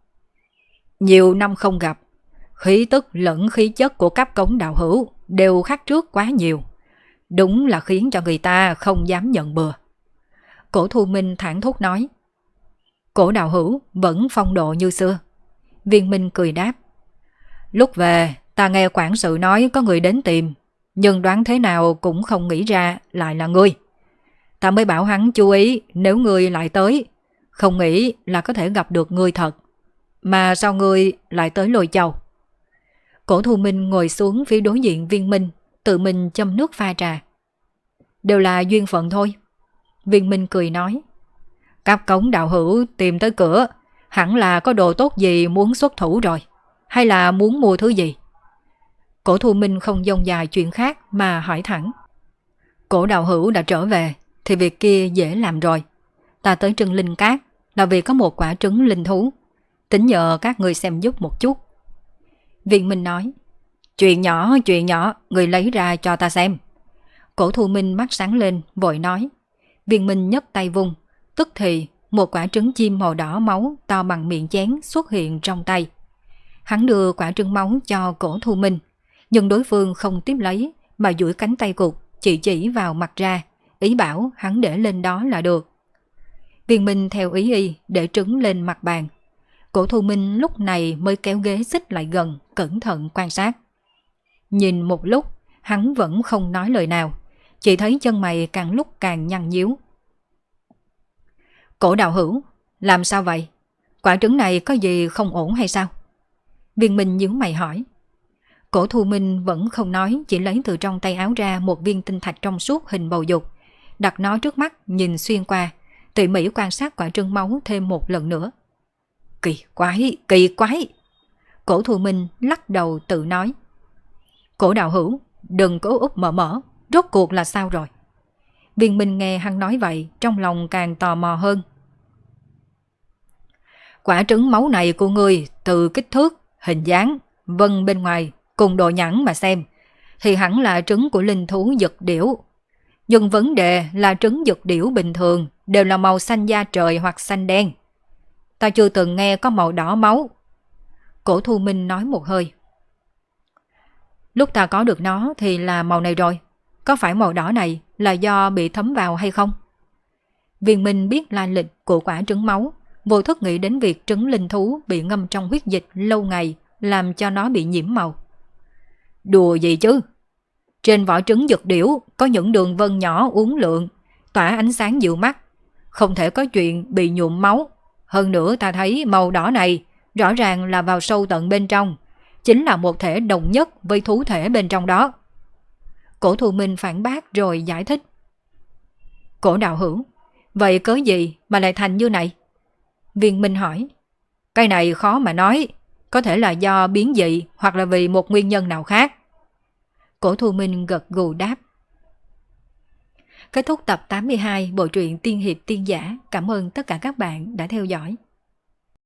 A: Nhiều năm không gặp, khí tức lẫn khí chất của Cáp Cống đạo hữu đều khác trước quá nhiều. Đúng là khiến cho người ta không dám nhận bừa. Cổ Thu Minh thẳng thốt nói. Cổ đạo hữu vẫn phong độ như xưa. Viên Minh cười đáp. Lúc về ta nghe quản sự nói có người đến tìm, nhưng đoán thế nào cũng không nghĩ ra lại là ngươi. Ta mới bảo hắn chú ý nếu ngươi lại tới, không nghĩ là có thể gặp được ngươi thật. Mà sao ngươi lại tới Lôi Châu? Cổ Thu Minh ngồi xuống phía đối diện Viên Minh, tự mình châm nước pha trà. Đều là duyên phận thôi. Viên Minh cười nói. Cáp Cống đạo hữu tìm tới cửa, hẳn là có đồ tốt gì muốn xuất thủ rồi, hay là muốn mua thứ gì? Cổ Thu Minh không dông dài chuyện khác mà hỏi thẳng. Cổ đạo hữu đã trở về thì việc kia dễ làm rồi. Ta tới Trân Linh Cát là vì có một quả trứng linh thú, tính nhờ các người xem giúp một chút. Viên Minh nói. Chuyện nhỏ, người lấy ra cho ta xem. Cổ Thu Minh mắt sáng lên, vội nói. Viên Minh nhấc tay vung, tức thì một quả trứng chim màu đỏ máu to bằng miệng chén xuất hiện trong tay. Hắn đưa quả trứng máu cho Cổ Thu Minh, nhưng đối phương không tiếp lấy mà duỗi cánh tay cụt chỉ vào mặt ra, ý bảo hắn để lên đó là được. Viên Minh theo ý y để trứng lên mặt bàn. Cổ Thu Minh lúc này mới kéo ghế xích lại gần, cẩn thận quan sát. Nhìn một lúc, hắn vẫn không nói lời nào, chỉ thấy chân mày càng lúc càng nhăn nhíu. Cổ đạo hữu, làm sao vậy? Quả trứng này có gì không ổn hay sao? Viên Minh nhíu mày hỏi. Cổ Thu Minh vẫn không nói, chỉ lấy từ trong tay áo ra một viên tinh thạch trong suốt hình bầu dục, đặt nó trước mắt nhìn xuyên qua, tỉ mỉ quan sát quả trứng máu thêm một lần nữa. Kỳ quái. Cổ Thu Minh lắc đầu tự nói. Cổ đạo hữu, đừng cố úp mở, rốt cuộc là sao rồi? Viên Minh nghe hắn nói vậy, trong lòng càng tò mò hơn. Quả trứng máu này của ngươi từ kích thước, hình dáng, vân bên ngoài cùng độ nhẵn mà xem, thì hẳn là trứng của linh thú dực điểu. Nhưng vấn đề là trứng dực điểu bình thường đều là màu xanh da trời hoặc xanh đen. Ta chưa từng nghe có màu đỏ máu. Cổ Thu Minh nói một hơi. Lúc ta có được nó thì là màu này rồi. Có phải màu đỏ này là do bị thấm vào hay không? Viên Minh biết lai lịch của quả trứng máu, vô thức nghĩ đến việc trứng linh thú bị ngâm trong huyết dịch lâu ngày làm cho nó bị nhiễm màu. Đùa gì chứ? Trên vỏ trứng dực điểu có những đường vân nhỏ uốn lượn, tỏa ánh sáng dịu mắt, không thể có chuyện bị nhuộm máu. Hơn nữa ta thấy màu đỏ này rõ ràng là vào sâu tận bên trong, chính là một thể đồng nhất với thú thể bên trong đó. Cổ Thu Minh phản bác rồi giải thích. Cổ đạo hữu, vậy cớ gì mà lại thành như này? Viên Minh hỏi. Cái này khó mà nói, có thể là do biến dị hoặc là vì một nguyên nhân nào khác. Cổ Thu Minh gật gù đáp. Kết thúc tập 82 bộ truyện Tiên Hiệp Tiên Giả. Cảm ơn tất cả các bạn đã theo dõi.